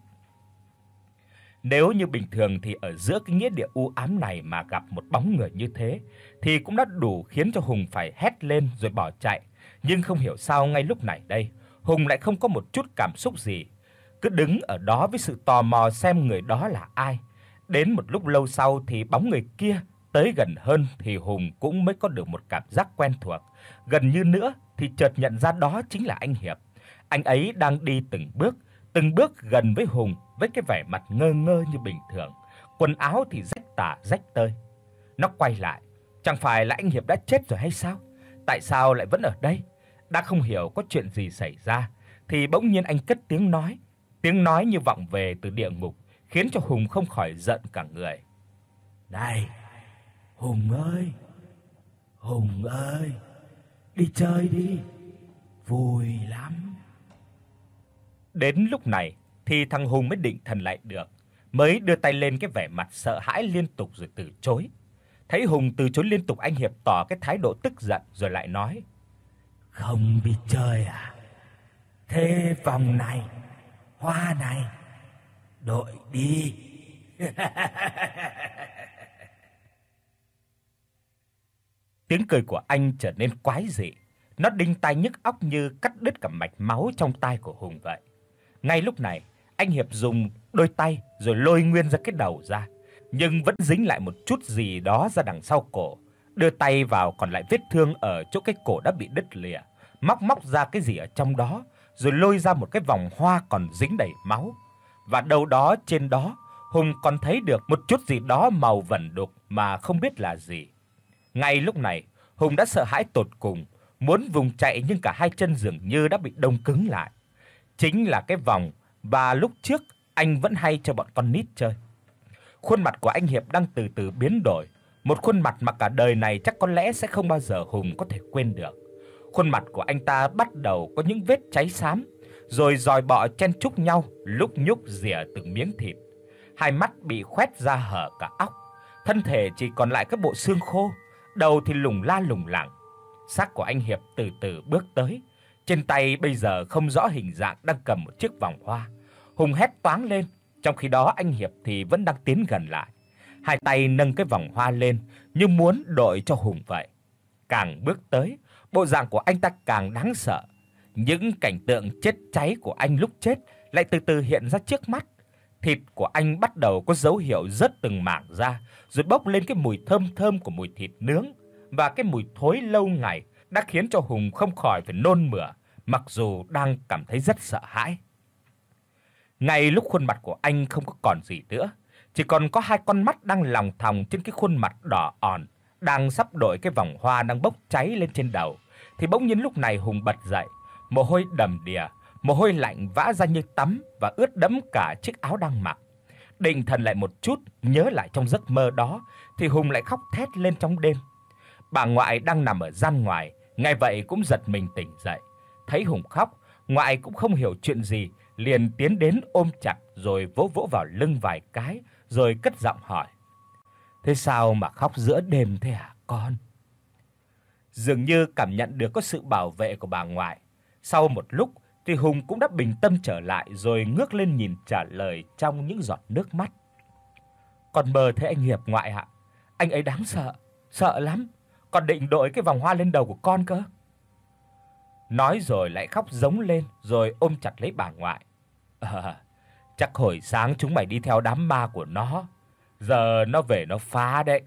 Nếu như bình thường thì ở giữa cái nghĩa địa u ám này mà gặp một bóng người như thế thì cũng đã đủ khiến cho Hùng phải hét lên rồi bỏ chạy, nhưng không hiểu sao ngay lúc này đây, Hùng lại không có một chút cảm xúc gì, cứ đứng ở đó với sự tò mò xem người đó là ai. Đến một lúc lâu sau thì bóng người kia tới gần hơn thì Hùng cũng mới có được một cảm giác quen thuộc, gần như nữa thì chợt nhận ra đó chính là anh Hiệp. Anh ấy đang đi từng bước, từng bước gần với Hùng với cái vẻ mặt ngơ ngơ như bình thường, quần áo thì rách tả rách tơi. Nó quay lại, chẳng phải là anh Hiệp đã chết rồi hay sao? Tại sao lại vẫn ở đây? Đã không hiểu có chuyện gì xảy ra thì bỗng nhiên anh cất tiếng nói, tiếng nói như vọng về từ địa ngục, khiến cho Hùng không khỏi giận cả người. "Này, Hùng ơi, Hùng ơi, đi chơi đi. vui lắm. Đến lúc này thì thằng Hùng mới định thần lại được, mới đưa tay lên cái vẻ mặt sợ hãi liên tục rồi từ chối. Thấy Hùng từ chối liên tục, anh Hiệp tỏ cái thái độ tức giận rồi lại nói: Không biết chơi à? Thế vòng này, hoa này, đội đi. Tiếng cười của anh trở nên quái dị, nó đinh tai nhức óc như cắt đứt cả mạch máu trong tai của Hùng vậy. Ngay lúc này, anh Hiệp dùng đôi tay rồi lôi nguyên ra cái đầu ra, nhưng vẫn dính lại một chút gì đó ra đằng sau cổ. Đưa tay vào còn lại vết thương ở chỗ cái cổ đã bị đứt lìa, móc móc ra cái gì ở trong đó, rồi lôi ra một cái vòng hoa còn dính đầy máu. Và đâu đó trên đó, Hùng còn thấy được một chút gì đó màu vẩn đục mà không biết là gì. Ngay lúc này, Hùng đã sợ hãi tột cùng, muốn vùng chạy nhưng cả hai chân dường như đã bị đông cứng lại. Chính là cái vòng và lúc trước anh vẫn hay cho bọn con nít chơi. Khuôn mặt của anh Hiệp đang từ từ biến đổi, một khuôn mặt mà cả đời này chắc có lẽ sẽ không bao giờ Hùng có thể quên được. Khuôn mặt của anh ta bắt đầu có những vết cháy xám, rồi giòi bọ chen chúc nhau, lúc nhúc rỉa từng miếng thịt. Hai mắt bị khoét ra hở cả óc, thân thể chỉ còn lại các bộ xương khô, đầu thì lủng la lủng lẳng. Xác của anh Hiệp từ từ bước tới, trên tay bây giờ không rõ hình dạng đang cầm một chiếc vòng hoa. Hùng hét toáng lên, trong khi đó anh Hiệp thì vẫn đang tiến gần lại. Hai tay nâng cái vòng hoa lên như muốn đội cho Hùng vậy. Càng bước tới, bộ dạng của anh ta càng đáng sợ. Những cảnh tượng chết cháy của anh lúc chết lại từ từ hiện ra trước mắt. Thịt của anh bắt đầu có dấu hiệu rớt từng mảng ra, rồi bốc lên cái mùi thơm thơm của mùi thịt nướng, và cái mùi thối lâu ngày đã khiến cho Hùng không khỏi phải nôn mửa, mặc dù đang cảm thấy rất sợ hãi. Ngay lúc khuôn mặt của anh không có còn gì nữa, chỉ còn có hai con mắt đang lòng thòng trên cái khuôn mặt đỏ òn, đang sắp đội cái vòng hoa đang bốc cháy lên trên đầu, thì bỗng nhiên lúc này Hùng bật dậy, mồ hôi đầm đìa, mồ hôi lạnh vã ra như tắm và ướt đẫm cả chiếc áo đang mặc. Định thần lại một chút, nhớ lại trong giấc mơ đó, thì Hùng lại khóc thét lên trong đêm. Bà ngoại đang nằm ở gian ngoài, nghe vậy cũng giật mình tỉnh dậy. Thấy Hùng khóc, ngoại cũng không hiểu chuyện gì, liền tiến đến ôm chặt rồi vỗ vỗ vào lưng vài cái, rồi cất giọng hỏi: "Thế sao mà khóc giữa đêm thế hả con?" Dường như cảm nhận được có sự bảo vệ của bà ngoại, sau một lúc thì Hùng cũng đã bình tâm trở lại, rồi ngước lên nhìn trả lời trong những giọt nước mắt: "Con mơ thấy anh Hiệp ngoại ạ. Anh ấy đáng sợ, sợ lắm. Con định đội cái vòng hoa lên đầu của con cơ." Nói rồi lại khóc rống lên, rồi ôm chặt lấy bà ngoại. "À, chắc hồi sáng chúng mày đi theo đám ma của nó, giờ nó về nó phá đấy."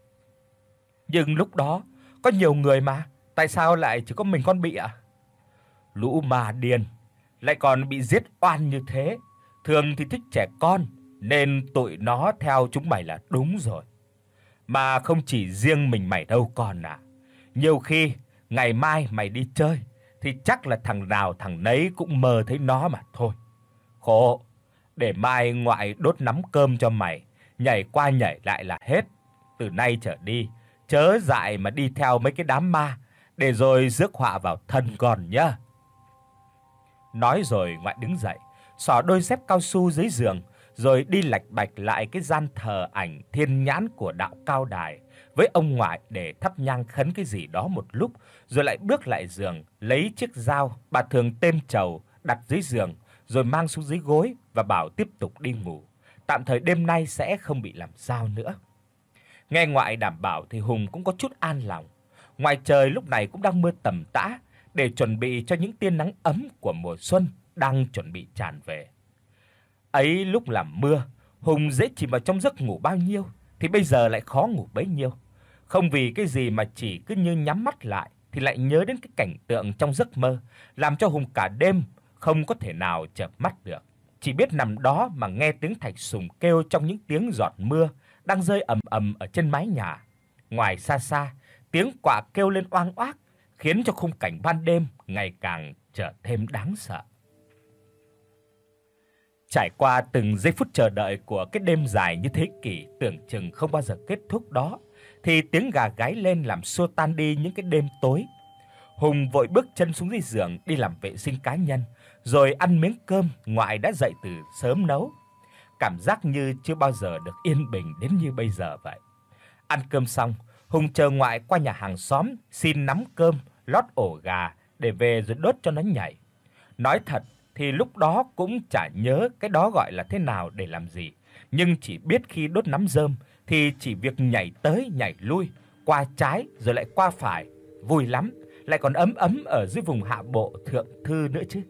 "Nhưng lúc đó có nhiều người mà, tại sao lại chỉ có mình con bị ạ?" "Lũ ma điên, lại còn bị giết oan như thế, thường thì thích trẻ con, nên tụi nó theo chúng mày là đúng rồi. Mà không chỉ riêng mình mày đâu con ạ. Nhiều khi ngày mai mày đi chơi thì chắc là thằng nào thằng nấy cũng mơ thấy nó mà thôi. Khổ, để mai ngoại đốt nắm cơm cho mày, nhảy qua nhảy lại là hết. Từ nay trở đi, chớ dại mà đi theo mấy cái đám ma, để rồi rước họa vào thân con nhá." Nói rồi ngoại đứng dậy, xỏ đôi dép cao su dưới giường, rồi đi lạch bạch lại cái gian thờ ảnh thiên nhãn của đạo Cao Đài với ông ngoại để thắp nhang khấn cái gì đó một lúc, rồi lại bước lại giường, lấy chiếc dao bà thường têm trầu đặt dưới giường, rồi mang xuống dưới gối và bảo tiếp tục đi ngủ, tạm thời đêm nay sẽ không bị làm sao nữa. Nghe ngoại đảm bảo thì Hùng cũng có chút an lòng. Ngoài trời lúc này cũng đang mưa tầm tã, để chuẩn bị cho những tia nắng ấm của mùa xuân đang chuẩn bị tràn về. Ấy lúc làm mưa, Hùng dễ chìm vào trong giấc ngủ bao nhiêu thì bây giờ lại khó ngủ bấy nhiêu. Không vì cái gì mà chỉ cứ như nhắm mắt lại thì lại nhớ đến cái cảnh tượng trong giấc mơ, làm cho Hùng cả đêm không có thể nào chợp mắt được. Chỉ biết nằm đó mà nghe tiếng thạch sùng kêu trong những tiếng giọt mưa đang rơi ầm ầm ở trên mái nhà. Ngoài xa xa, tiếng quạ kêu lên oang oác, khiến cho khung cảnh ban đêm ngày càng trở thêm đáng sợ. Trải qua từng giây phút chờ đợi của cái đêm dài như thế kỷ tưởng chừng không bao giờ kết thúc đó, thì tiếng gà gáy lên làm xua tan đi những cái đêm tối. Hùng vội bước chân xuống dưới giường đi làm vệ sinh cá nhân, rồi ăn miếng cơm ngoại đã dậy từ sớm nấu. Cảm giác như chưa bao giờ được yên bình đến như bây giờ vậy. Ăn cơm xong, Hùng chờ ngoại qua nhà hàng xóm xin nắm cơm, lót ổ gà để về rồi đốt cho nó nhảy. Nói thật thì lúc đó cũng chả nhớ cái đó gọi là thế nào để làm gì, nhưng chỉ biết khi đốt nắm rơm thì chỉ việc nhảy tới nhảy lui, qua trái rồi lại qua phải, vui lắm, lại còn ấm ấm ở dưới vùng hạ bộ thượng thư nữa chứ.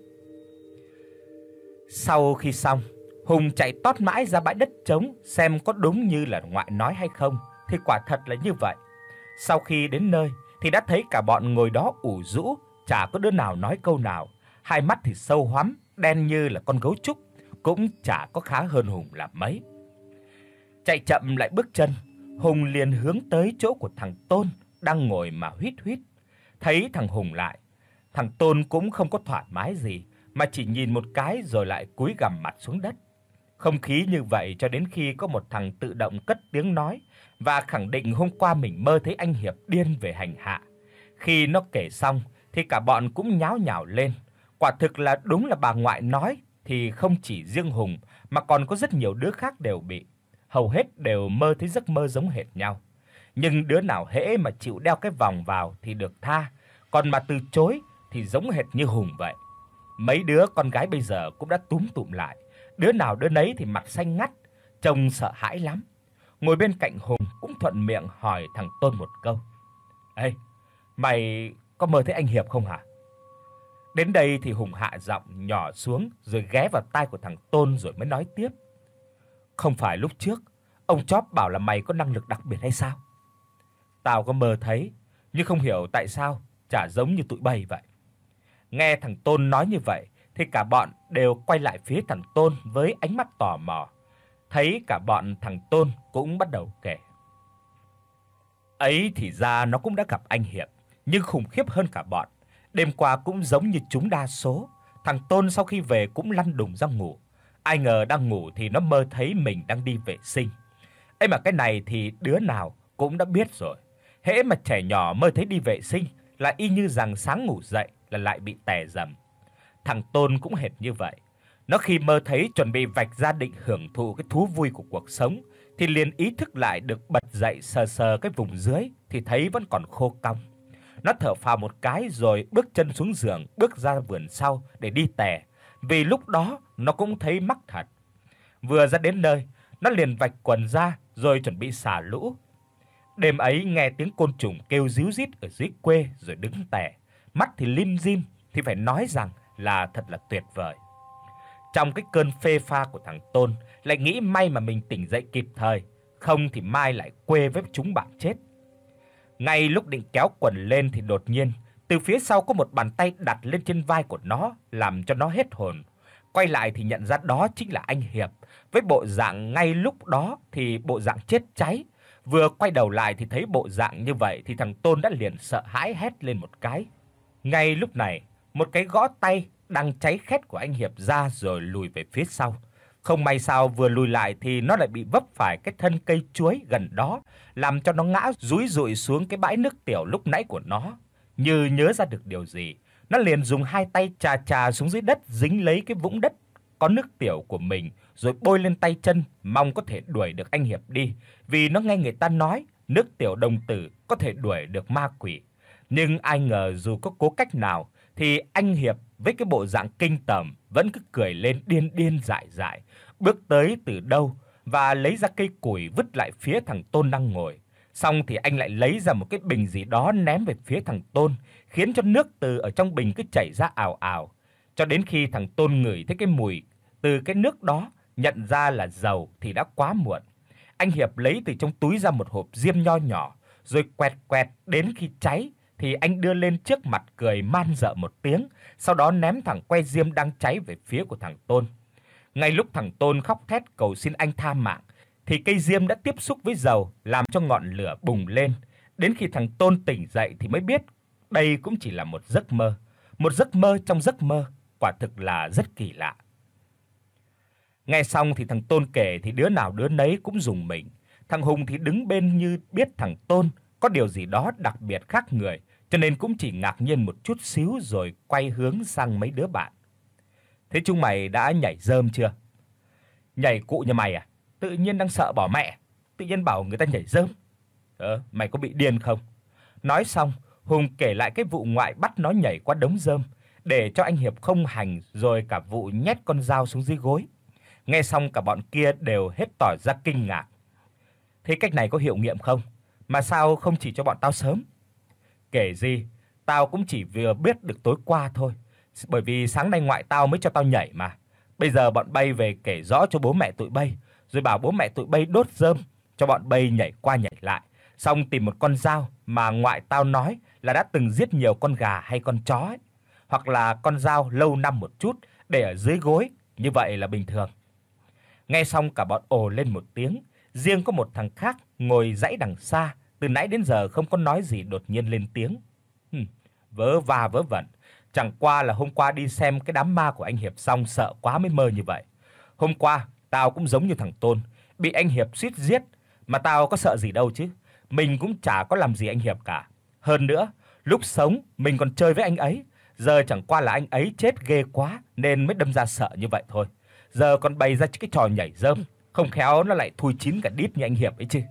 Sau khi xong, Hùng chạy tót mãi ra bãi đất trống xem có đúng như là ngoại nói hay không, thì quả thật là như vậy. Sau khi đến nơi thì đã thấy cả bọn ngồi đó ủ rũ, chả có đứa nào nói câu nào, hai mắt thì sâu hoắm, đen như là con gấu trúc, cũng chả có khá hơn Hùng là mấy. Chạy chậm lại bước chân, Hùng liền hướng tới chỗ của thằng Tôn đang ngồi mà huýt huýt. Thấy thằng Hùng lại, thằng Tôn cũng không có thoải mái gì, mà chỉ nhìn một cái rồi lại cúi gằm mặt xuống đất. Không khí như vậy cho đến khi có một thằng tự động cất tiếng nói và khẳng định hôm qua mình mơ thấy anh Hiệp điên về hành hạ. Khi nó kể xong thì cả bọn cũng nháo nhào lên. Quả thực là đúng là bà ngoại nói thì không chỉ riêng Hùng mà còn có rất nhiều đứa khác đều bị. Hầu hết đều mơ thấy giấc mơ giống hệt nhau. Nhưng đứa nào hễ mà chịu đeo cái vòng vào thì được tha, còn mà từ chối thì giống hệt như Hùng vậy. Mấy đứa con gái bây giờ cũng đã túm tụm lại, đứa nào đứa nấy thì mặt xanh ngắt, trông sợ hãi lắm. Ngồi bên cạnh Hùng cũng thuận miệng hỏi thằng Tôn một câu: "Ê, mày có mơ thấy anh Hiệp không hả?" Đến đây thì Hùng hạ giọng nhỏ xuống rồi ghé vào tai của thằng Tôn rồi mới nói tiếp: "Không phải lúc trước ông Chóp bảo là mày có năng lực đặc biệt hay sao? Tao có mơ thấy, nhưng không hiểu tại sao chả giống như tụi bay vậy." Nghe thằng Tôn nói như vậy thì cả bọn đều quay lại phía thằng Tôn với ánh mắt tò mò. Thấy cả bọn thằng Tôn cũng bắt đầu kể. Ấy thì ra nó cũng đã gặp anh Hiệp, nhưng khủng khiếp hơn cả bọn. Đêm qua cũng giống như chúng đa số, thằng Tôn sau khi về cũng lăn đùng ra ngủ. Ai ngờ đang ngủ thì nó mơ thấy mình đang đi vệ sinh. Ấy mà cái này thì đứa nào cũng đã biết rồi. Hễ mà trẻ nhỏ mơ thấy đi vệ sinh là y như rằng sáng ngủ dậy là lại bị tè rầm. Thằng Tôn cũng hệt như vậy. Nó khi mơ thấy chuẩn bị vạch ra định hưởng thụ cái thú vui của cuộc sống thì liền ý thức lại được bật dậy sờ sờ cái vùng dưới thì thấy vẫn còn khô cong. Nó thở phào một cái rồi bước chân xuống giường, bước ra vườn sau để đi tè, vì lúc đó nó cũng thấy mắc thật. Vừa ra đến nơi, nó liền vạch quần ra rồi chuẩn bị xả lũ. Đêm ấy nghe tiếng côn trùng kêu ríu rít ở dưới quê rồi đứng tè, mắt thì lim dim thì phải nói rằng là thật là tuyệt vời. Trong cái cơn phê pha của thằng Tôn, lại nghĩ may mà mình tỉnh dậy kịp thời, không thì mai lại quê với chúng bạn chết. Ngay lúc định kéo quần lên thì đột nhiên, từ phía sau có một bàn tay đặt lên trên vai của nó, làm cho nó hết hồn. Quay lại thì nhận ra đó chính là anh Hiệp, với bộ dạng ngay lúc đó thì bộ dạng chết cháy. Vừa quay đầu lại thì thấy bộ dạng như vậy thì thằng Tôn đã liền sợ hãi hét lên một cái. Ngay lúc này, một cái gõ tay đang cháy khét của anh Hiệp ra rồi lùi về phía sau. Không may sao vừa lùi lại thì nó lại bị vấp phải cái thân cây chuối gần đó, làm cho nó ngã dúi dụi xuống cái bãi nước tiểu lúc nãy của nó. Như nhớ ra được điều gì, nó liền dùng hai tay chà chà xuống dưới đất dính lấy cái vũng đất có nước tiểu của mình rồi bôi lên tay chân, mong có thể đuổi được anh Hiệp đi, vì nó nghe người ta nói nước tiểu đồng tử có thể đuổi được ma quỷ. Nhưng ai ngờ dù có cố cách nào thì anh Hiệp với cái bộ dạng kinh tởm vẫn cứ cười lên điên điên dại dại, bước tới từ đâu và lấy ra cây củi vứt lại phía thằng Tôn đang ngồi. Xong thì anh lại lấy ra một cái bình gì đó ném về phía thằng Tôn, khiến cho nước từ ở trong bình cứ chảy ra ào ào, cho đến khi thằng Tôn ngửi thấy cái mùi từ cái nước đó, nhận ra là dầu thì đã quá muộn. Anh Hiệp lấy từ trong túi ra một hộp diêm nho nhỏ, rồi quẹt quẹt đến khi cháy thì anh đưa lên trước mặt cười man dợ một tiếng, sau đó ném thẳng que diêm đang cháy về phía của thằng Tôn. Ngay lúc thằng Tôn khóc thét cầu xin anh tha mạng thì cây diêm đã tiếp xúc với dầu làm cho ngọn lửa bùng lên. Đến khi thằng Tôn tỉnh dậy thì mới biết đây cũng chỉ là một giấc mơ, một giấc mơ trong giấc mơ, quả thực là rất kỳ lạ. Nghe xong thì thằng Tôn kể thì đứa nào đứa nấy cũng rùng mình. Thằng Hùng thì đứng bên như biết thằng Tôn có điều gì đó đặc biệt khác người, cho nên cũng chỉ ngạc nhiên một chút xíu rồi quay hướng sang mấy đứa bạn. Thế chúng mày đã nhảy rơm chưa? Nhảy cụ nhà mày à? Tự nhiên đang sợ bỏ mẹ, tự nhiên bảo người ta nhảy rơm. Ờ, mày có bị điên không? Nói xong, Hùng kể lại cái vụ ngoại bắt nó nhảy qua đống rơm để cho anh Hiệp không hành, rồi cả vụ nhét con dao xuống dưới gối. Nghe xong cả bọn kia đều hết tỏ ra kinh ngạc. Thế cách này có hiệu nghiệm không? Mà sao không chỉ cho bọn tao sớm? Kể gì, tao cũng chỉ vừa biết được tối qua thôi, bởi vì sáng nay ngoại tao mới cho tao nhảy mà. Bây giờ bọn bay về kể rõ cho bố mẹ tụi bay, rồi bảo bố mẹ tụi bay đốt rơm cho bọn bay nhảy qua nhảy lại, xong tìm một con dao mà ngoại tao nói là đã từng giết nhiều con gà hay con chó ấy, hoặc là con dao lâu năm một chút để ở dưới gối, như vậy là bình thường. Nghe xong cả bọn ồ lên một tiếng, riêng có một thằng khác ngồi dãy đằng xa, từ nãy đến giờ không có nói gì đột nhiên lên tiếng. Hừm, vớ va vớ vẩn, chẳng qua là hôm qua đi xem cái đám ma của anh Hiệp xong sợ quá mới mơ như vậy. Hôm qua tao cũng giống như thằng Tôn, bị anh Hiệp suýt giết, mà tao có sợ gì đâu chứ. Mình cũng chả có làm gì anh Hiệp cả. Hơn nữa, lúc sống mình còn chơi với anh ấy, giờ chẳng qua là anh ấy chết ghê quá nên mới đâm ra sợ như vậy thôi. Giờ còn bày ra cái trò nhảy rơm, không khéo nó lại thui chín cả đít như anh Hiệp ấy chứ.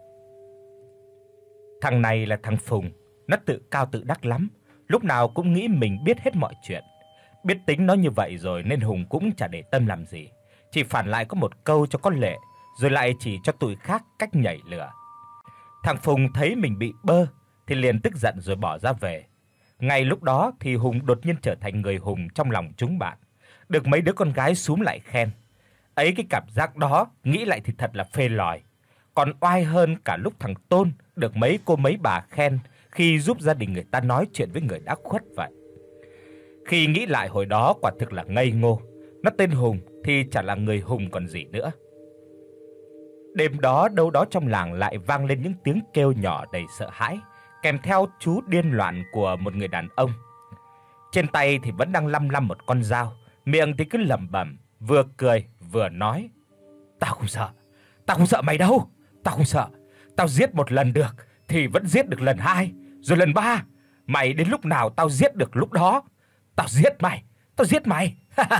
Thằng này là thằng Phùng, nó tự cao tự đắc lắm, lúc nào cũng nghĩ mình biết hết mọi chuyện. Biết tính nó như vậy rồi nên Hùng cũng chả để tâm làm gì, chỉ phản lại có một câu cho có lệ, rồi lại chỉ cho tụi khác cách nhảy lửa. Thằng Phùng thấy mình bị bơ thì liền tức giận rồi bỏ ra về. Ngay lúc đó thì Hùng đột nhiên trở thành người hùng trong lòng chúng bạn, được mấy đứa con gái xúm lại khen. Ấy cái cảm giác đó nghĩ lại thì thật là phê lòi, còn oai hơn cả lúc thằng Tôn được mấy cô mấy bà khen khi giúp gia đình người ta nói chuyện với người đã khuất vậy. Khi nghĩ lại hồi đó quả thực là ngây ngô, nó tên Hùng thì chả là người hùng còn gì nữa. Đêm đó đâu đó trong làng lại vang lên những tiếng kêu nhỏ đầy sợ hãi, kèm theo chú điên loạn của một người đàn ông. Trên tay thì vẫn đang lăm lăm một con dao, miệng thì cứ lẩm bẩm, vừa cười vừa nói: "Tao không sợ, tao không sợ mày đâu, tao không sợ. Tao giết một lần được thì vẫn giết được lần hai, rồi lần ba. Mày đến lúc nào tao giết được lúc đó. Tao giết mày, tao giết mày."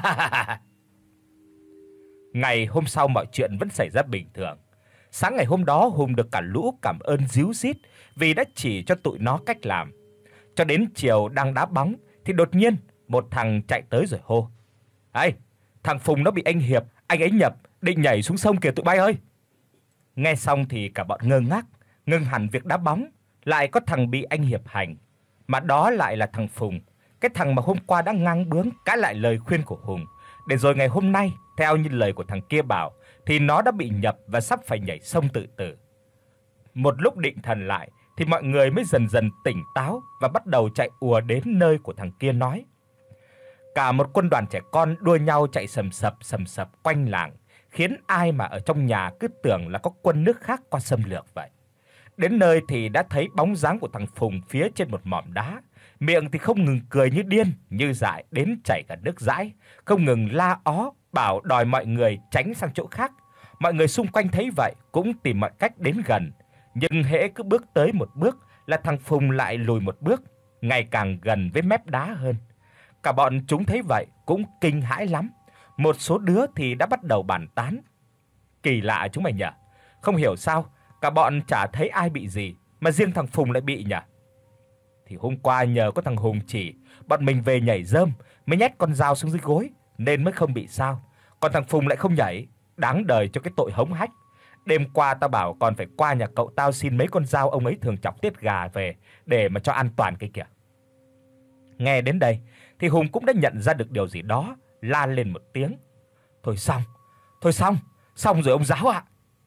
Ngày hôm sau mọi chuyện vẫn xảy ra bình thường. Sáng ngày hôm đó Hùng được cả lũ cảm ơn ríu rít vì đã chỉ cho tụi nó cách làm. Cho đến chiều đang đá bóng thì đột nhiên một thằng chạy tới rồi hô: "Ê, thằng Phùng nó bị anh Hiệp, anh ấy nhập, định nhảy xuống sông kìa tụi bay ơi." Nghe xong thì cả bọn ngơ ngác, ngưng hẳn việc đá bóng, lại có thằng bị anh Hiệp hành, mà đó lại là thằng Phùng, cái thằng mà hôm qua đã ngang bướng cãi lại lời khuyên của Hùng, để rồi ngày hôm nay theo như lời của thằng kia bảo thì nó đã bị nhập và sắp phải nhảy sông tự tử. Một lúc định thần lại thì mọi người mới dần dần tỉnh táo và bắt đầu chạy ùa đến nơi của thằng kia nói. Cả một quân đoàn trẻ con đua nhau chạy sầm sập sầm sập quanh làng, khiến ai mà ở trong nhà cứ tưởng là có quân nước khác qua xâm lược vậy. Đến nơi thì đã thấy bóng dáng của thằng Phùng phía trên một mỏm đá, miệng thì không ngừng cười như điên, như dại đến chảy cả nước dãi, không ngừng la ó bảo đòi mọi người tránh sang chỗ khác. Mọi người xung quanh thấy vậy cũng tìm mọi cách đến gần, nhưng hễ cứ bước tới một bước là thằng Phùng lại lùi một bước, ngày càng gần với mép đá hơn. Cả bọn chúng thấy vậy cũng kinh hãi lắm. Một số đứa thì đã bắt đầu bàn tán: "Kỳ lạ chúng mày nhỉ, không hiểu sao cả bọn chả thấy ai bị gì mà riêng thằng Phùng lại bị nhỉ? Thì hôm qua nhờ có thằng Hùng chỉ, bọn mình về nhảy rơm mới nhét con dao xuống dưới gối nên mới không bị sao. Còn thằng Phùng lại không nhảy, đáng đời cho cái tội hống hách. Đêm qua tao bảo còn phải qua nhà cậu tao xin mấy con dao ông ấy thường chọc tiết gà về để mà cho an toàn cái kìa." Nghe đến đây thì Hùng cũng đã nhận ra được điều gì đó, la lên một tiếng: "Thôi xong, thôi xong, xong rồi ông giáo ạ."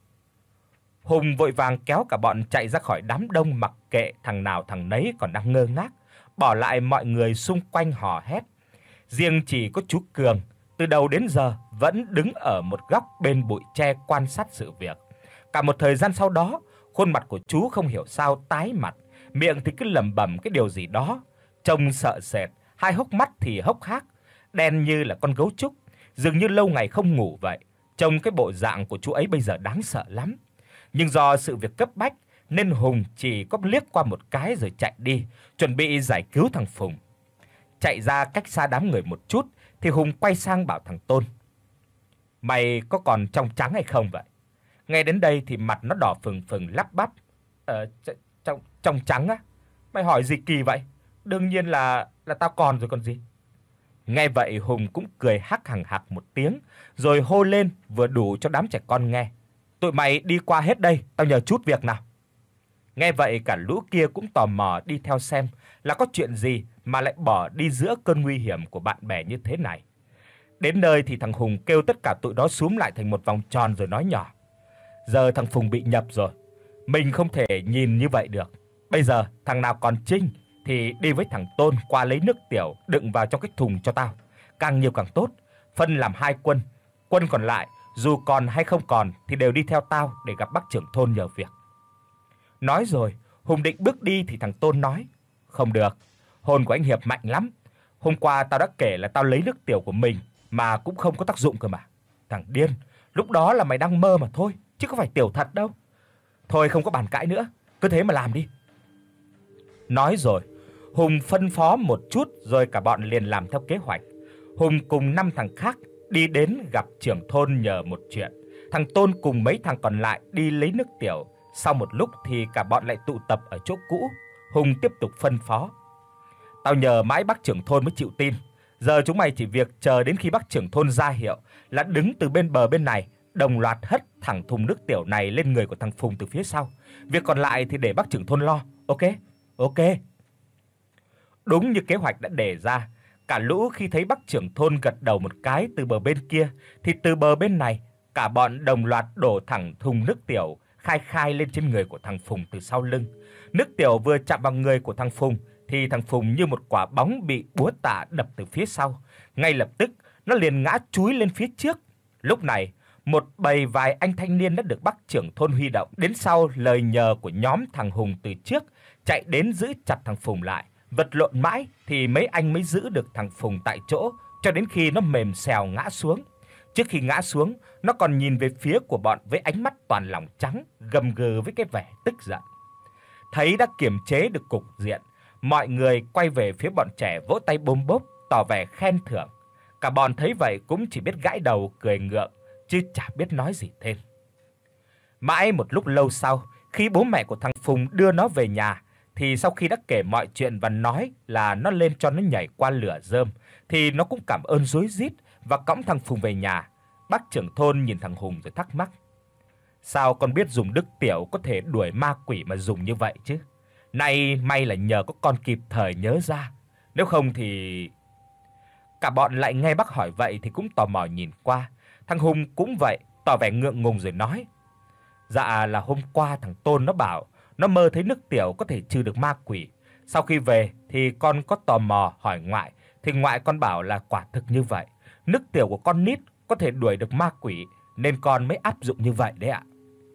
Hùng vội vàng kéo cả bọn chạy ra khỏi đám đông, mặc kệ thằng nào thằng nấy còn đang ngơ ngác, bỏ lại mọi người xung quanh hò hét. Riêng chỉ có chú Cường từ đầu đến giờ vẫn đứng ở một góc bên bụi tre quan sát sự việc. Cả một thời gian sau đó, khuôn mặt của chú không hiểu sao tái mặt, miệng thì cứ lẩm bẩm cái điều gì đó, trông sợ sệt, hai hốc mắt thì hốc hác, đen như là con gấu trúc, dường như lâu ngày không ngủ vậy. Trông cái bộ dạng của chú ấy bây giờ đáng sợ lắm. Nhưng do sự việc cấp bách nên Hùng chỉ có liếc qua một cái rồi chạy đi, chuẩn bị giải cứu thằng Phùng. Chạy ra cách xa đám người một chút thì Hùng quay sang bảo thằng Tôn: "Mày có còn trong trắng hay không vậy?" Nghe đến đây thì mặt nó đỏ phừng phừng lắp bắp: "Ờ trong trong trắng á? Mày hỏi gì kỳ vậy? Đương nhiên là là tao còn rồi còn gì." Nghe vậy Hùng cũng cười hắc hằng hặc một tiếng, rồi hô lên vừa đủ cho đám trẻ con nghe: "Tụi mày đi qua hết đây, tao nhờ chút việc nào." Nghe vậy cả lũ kia cũng tò mò đi theo xem là có chuyện gì mà lại bỏ đi giữa cơn nguy hiểm của bạn bè như thế này. Đến nơi thì thằng Hùng kêu tất cả tụi đó xúm lại thành một vòng tròn rồi nói nhỏ: "Giờ thằng Phùng bị nhập rồi, mình không thể nhìn như vậy được. Bây giờ thằng nào còn trinh thì đi với thằng Tôn qua lấy nước tiểu đựng vào trong cái thùng cho tao, càng nhiều càng tốt, phân làm hai quân, quân còn lại dù còn hay không còn thì đều đi theo tao để gặp bác trưởng thôn nhờ việc." Nói rồi, Hùng định bước đi thì thằng Tôn nói: "Không được, hồn của anh Hiệp mạnh lắm. Hôm qua tao đã kể là tao lấy nước tiểu của mình mà cũng không có tác dụng cơ mà. Thằng điên, lúc đó là mày đang mơ mà thôi, chứ có phải tiểu thật đâu. Thôi không có bàn cãi nữa, cứ thế mà làm đi." Nói rồi, Hùng phân phó một chút rồi cả bọn liền làm theo kế hoạch. Hùng cùng năm thằng khác đi đến gặp trưởng thôn nhờ một chuyện. Thằng Tôn cùng mấy thằng còn lại đi lấy nước tiểu. Sau một lúc thì cả bọn lại tụ tập ở chỗ cũ. Hùng tiếp tục phân phó: "Tao nhờ mãi bác trưởng thôn mới chịu tin. Giờ chúng mày chỉ việc chờ đến khi bác trưởng thôn ra hiệu là đứng từ bên bờ bên này, đồng loạt hất thẳng thùng nước tiểu này lên người của thằng Phùng từ phía sau. Việc còn lại thì để bác trưởng thôn lo. Ok? Ok." Đúng như kế hoạch đã đề ra, cả lũ khi thấy bác trưởng thôn gật đầu một cái từ bờ bên kia thì từ bờ bên này, cả bọn đồng loạt đổ thẳng thùng nước tiểu khai khai lên trên người của thằng Phùng từ sau lưng. Nước tiểu vừa chạm vào người của thằng Phùng thì thằng Phùng như một quả bóng bị búa tạ đập từ phía sau, ngay lập tức nó liền ngã chúi lên phía trước. Lúc này, một bầy vài anh thanh niên đã được bác trưởng thôn huy động đến sau lời nhờ của nhóm thằng Hùng từ trước, chạy đến giữ chặt thằng Phùng lại. Vật lộn mãi thì mấy anh mới giữ được thằng Phùng tại chỗ cho đến khi nó mềm xèo ngã xuống. Trước khi ngã xuống, nó còn nhìn về phía của bọn với ánh mắt toàn lòng trắng, gầm gừ với cái vẻ tức giận. Thấy đã kiềm chế được cục diện, mọi người quay về phía bọn trẻ vỗ tay bôm bốp tỏ vẻ khen thưởng. Cả bọn thấy vậy cũng chỉ biết gãi đầu cười ngượng chứ chả biết nói gì thêm. Mãi một lúc lâu sau, khi bố mẹ của thằng Phùng đưa nó về nhà thì sau khi đã kể mọi chuyện và nói là nó lên cho nó nhảy qua lửa rơm thì nó cũng cảm ơn rối rít và cõng thằng Phùng về nhà. Bác trưởng thôn nhìn thằng Hùng rồi thắc mắc: "Sao con biết dùng nước tiểu có thể đuổi ma quỷ mà dùng như vậy chứ? Nay may là nhờ có con kịp thời nhớ ra, nếu không thì..." Cả bọn lại nghe bác hỏi vậy thì cũng tò mò nhìn qua. Thằng Hùng cũng vậy, tỏ vẻ ngượng ngùng rồi nói: "Dạ là hôm qua thằng Tôn nó bảo nó mơ thấy nước tiểu có thể trừ được ma quỷ. Sau khi về thì con có tò mò hỏi ngoại thì ngoại con bảo là quả thực như vậy. Nước tiểu của con nít có thể đuổi được ma quỷ nên con mới áp dụng như vậy đấy ạ."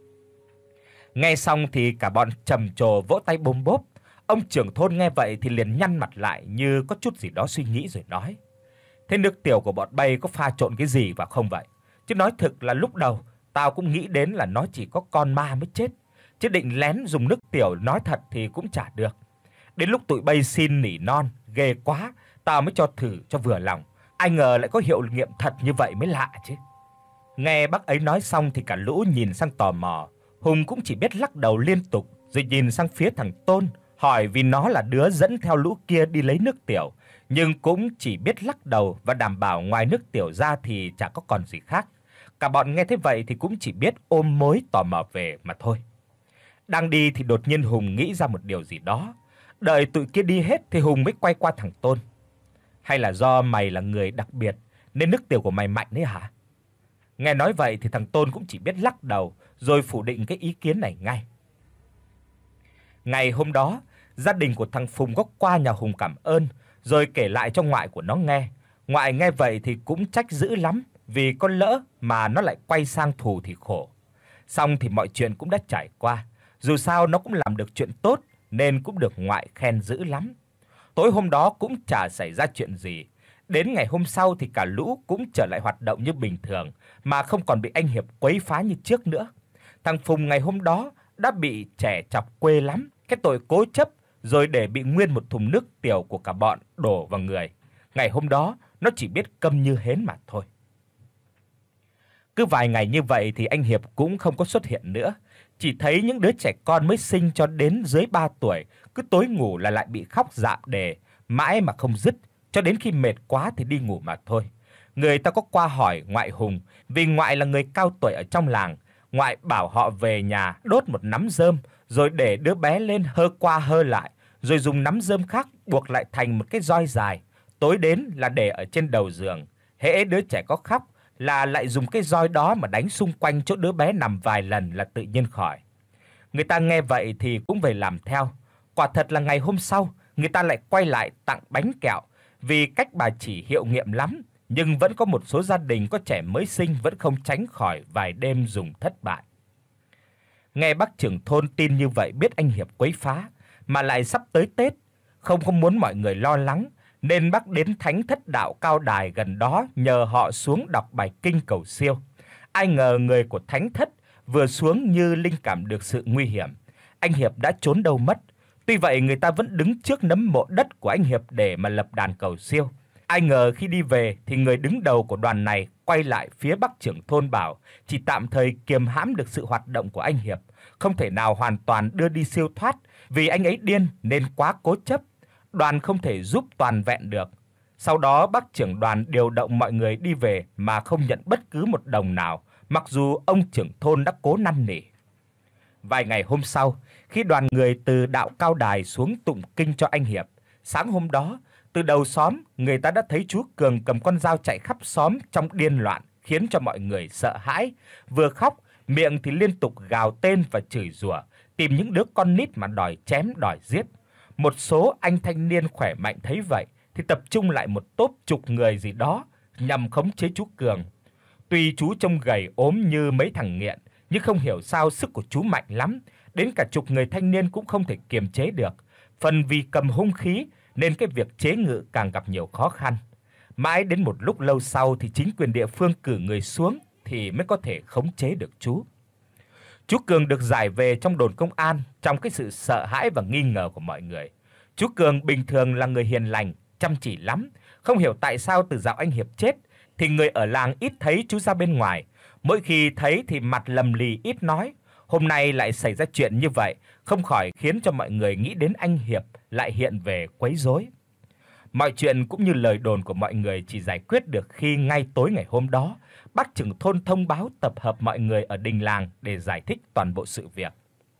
Nghe xong thì cả bọn trầm trồ vỗ tay bôm bốp. Ông trưởng thôn nghe vậy thì liền nhăn mặt lại như có chút gì đó suy nghĩ rồi nói: "Thế nước tiểu của bọn bay có pha trộn cái gì vào không vậy? Chứ nói thực là lúc đầu tao cũng nghĩ đến là nó chỉ có con ma mới chết, chứ định lén dùng nước tiểu nói thật thì cũng chả được. Đến lúc tụi bay xin nỉ non, ghê quá, tao mới cho thử cho vừa lòng. Ai ngờ lại có hiệu nghiệm thật như vậy mới lạ chứ." Nghe bác ấy nói xong thì cả lũ nhìn sang tò mò. Hùng cũng chỉ biết lắc đầu liên tục rồi nhìn sang phía thằng Tôn, hỏi vì nó là đứa dẫn theo lũ kia đi lấy nước tiểu, nhưng cũng chỉ biết lắc đầu và đảm bảo ngoài nước tiểu ra thì chả có còn gì khác. Cả bọn nghe thế vậy thì cũng chỉ biết ôm mối tò mò về mà thôi. Đang đi thì đột nhiên Hùng nghĩ ra một điều gì đó. Đợi tụi kia đi hết thì Hùng mới quay qua thằng Tôn: "Hay là do mày là người đặc biệt nên nước tiểu của mày mạnh đấy hả?" Nghe nói vậy thì thằng Tôn cũng chỉ biết lắc đầu rồi phủ định cái ý kiến này ngay. Ngày hôm đó, gia đình của thằng Phùng có qua nhà Hùng cảm ơn rồi kể lại cho ngoại của nó nghe. Ngoại nghe vậy thì cũng trách dữ lắm, vì con lỡ mà nó lại quay sang thù thì khổ. Xong thì mọi chuyện cũng đã trải qua, dù sao nó cũng làm được chuyện tốt nên cũng được ngoại khen dữ lắm. Tối hôm đó cũng chả xảy ra chuyện gì. Đến ngày hôm sau thì cả lũ cũng trở lại hoạt động như bình thường mà không còn bị anh Hiệp quấy phá như trước nữa. Thằng Phùng ngày hôm đó đã bị trẻ chọc quê lắm, cái tội cố chấp rồi để bị nguyên một thùng nước tiểu của cả bọn đổ vào người. Ngày hôm đó nó chỉ biết câm như hến mà thôi. Cứ vài ngày như vậy thì anh Hiệp cũng không có xuất hiện nữa, chỉ thấy những đứa trẻ con mới sinh cho đến dưới ba tuổi cứ tối ngủ là lại bị khóc rạp đề mãi mà không dứt, cho đến khi mệt quá thì đi ngủ mà thôi. Người ta có qua hỏi ngoại Hùng, vì ngoại là người cao tuổi ở trong làng, ngoại bảo họ về nhà đốt một nắm rơm rồi để đứa bé lên hơ qua hơ lại, rồi dùng nắm rơm khác buộc lại thành một cái roi dài, tối đến là để ở trên đầu giường. Hễ đứa trẻ có khóc là lại dùng cái roi đó mà đánh xung quanh chỗ đứa bé nằm vài lần là tự nhiên khỏi. Người ta nghe vậy thì cũng về làm theo. Quả thật là ngày hôm sau, người ta lại quay lại tặng bánh kẹo, vì cách bà chỉ hiệu nghiệm lắm, nhưng vẫn có một số gia đình có trẻ mới sinh vẫn không tránh khỏi vài đêm dùng thất bại. Nghe bác trưởng thôn tin như vậy, biết anh Hiệp quấy phá, mà lại sắp tới Tết, không có muốn mọi người lo lắng, nên bác đến Thánh Thất Đạo Cao Đài gần đó nhờ họ xuống đọc bài kinh cầu siêu. Ai ngờ người của Thánh Thất vừa xuống như linh cảm được sự nguy hiểm, anh Hiệp đã trốn đâu mất. Tuy vậy người ta vẫn đứng trước nấm mộ đất của anh Hiệp để mà lập đàn cầu siêu. Ai ngờ khi đi về thì người đứng đầu của đoàn này quay lại phía bác trưởng thôn bảo chỉ tạm thời kiềm hãm được sự hoạt động của anh Hiệp, không thể nào hoàn toàn đưa đi siêu thoát, vì anh ấy điên nên quá cố chấp, đoàn không thể giúp toàn vẹn được. Sau đó bác trưởng đoàn điều động mọi người đi về mà không nhận bất cứ một đồng nào, mặc dù ông trưởng thôn đã cố năn nỉ. Vài ngày hôm sau, khi đoàn người từ đạo Cao Đài xuống tụng kinh cho anh Hiệp, sáng hôm đó, từ đầu xóm người ta đã thấy chú Cường cầm con dao chạy khắp xóm trong điên loạn, khiến cho mọi người sợ hãi, vừa khóc, miệng thì liên tục gào tên và chửi rủa, tìm những đứa con nít mà đòi chém đòi giết. Một số anh thanh niên khỏe mạnh thấy vậy thì tập trung lại một tốp chục người gì đó nhằm khống chế chú Cường. Tuy chú trông gầy ốm như mấy thằng nghiện, nhưng không hiểu sao sức của chú mạnh lắm, đến cả chục người thanh niên cũng không thể kiềm chế được. Phần vì cầm hung khí nên cái việc chế ngự càng gặp nhiều khó khăn. Mãi đến một lúc lâu sau thì chính quyền địa phương cử người xuống thì mới có thể khống chế được chú. Chú Cường được giải về trong đồn công an trong cái sự sợ hãi và nghi ngờ của mọi người. Chú Cường bình thường là người hiền lành, chăm chỉ lắm, không hiểu tại sao từ dạo anh Hiệp chết thì người ở làng ít thấy chú ra bên ngoài, mỗi khi thấy thì mặt lầm lì ít nói. Hôm nay lại xảy ra chuyện như vậy, không khỏi khiến cho mọi người nghĩ đến anh Hiệp lại hiện về quấy rối. Mọi chuyện cũng như lời đồn của mọi người chỉ giải quyết được khi ngay tối ngày hôm đó, bác trưởng thôn thông báo tập hợp mọi người ở đình làng để giải thích toàn bộ sự việc.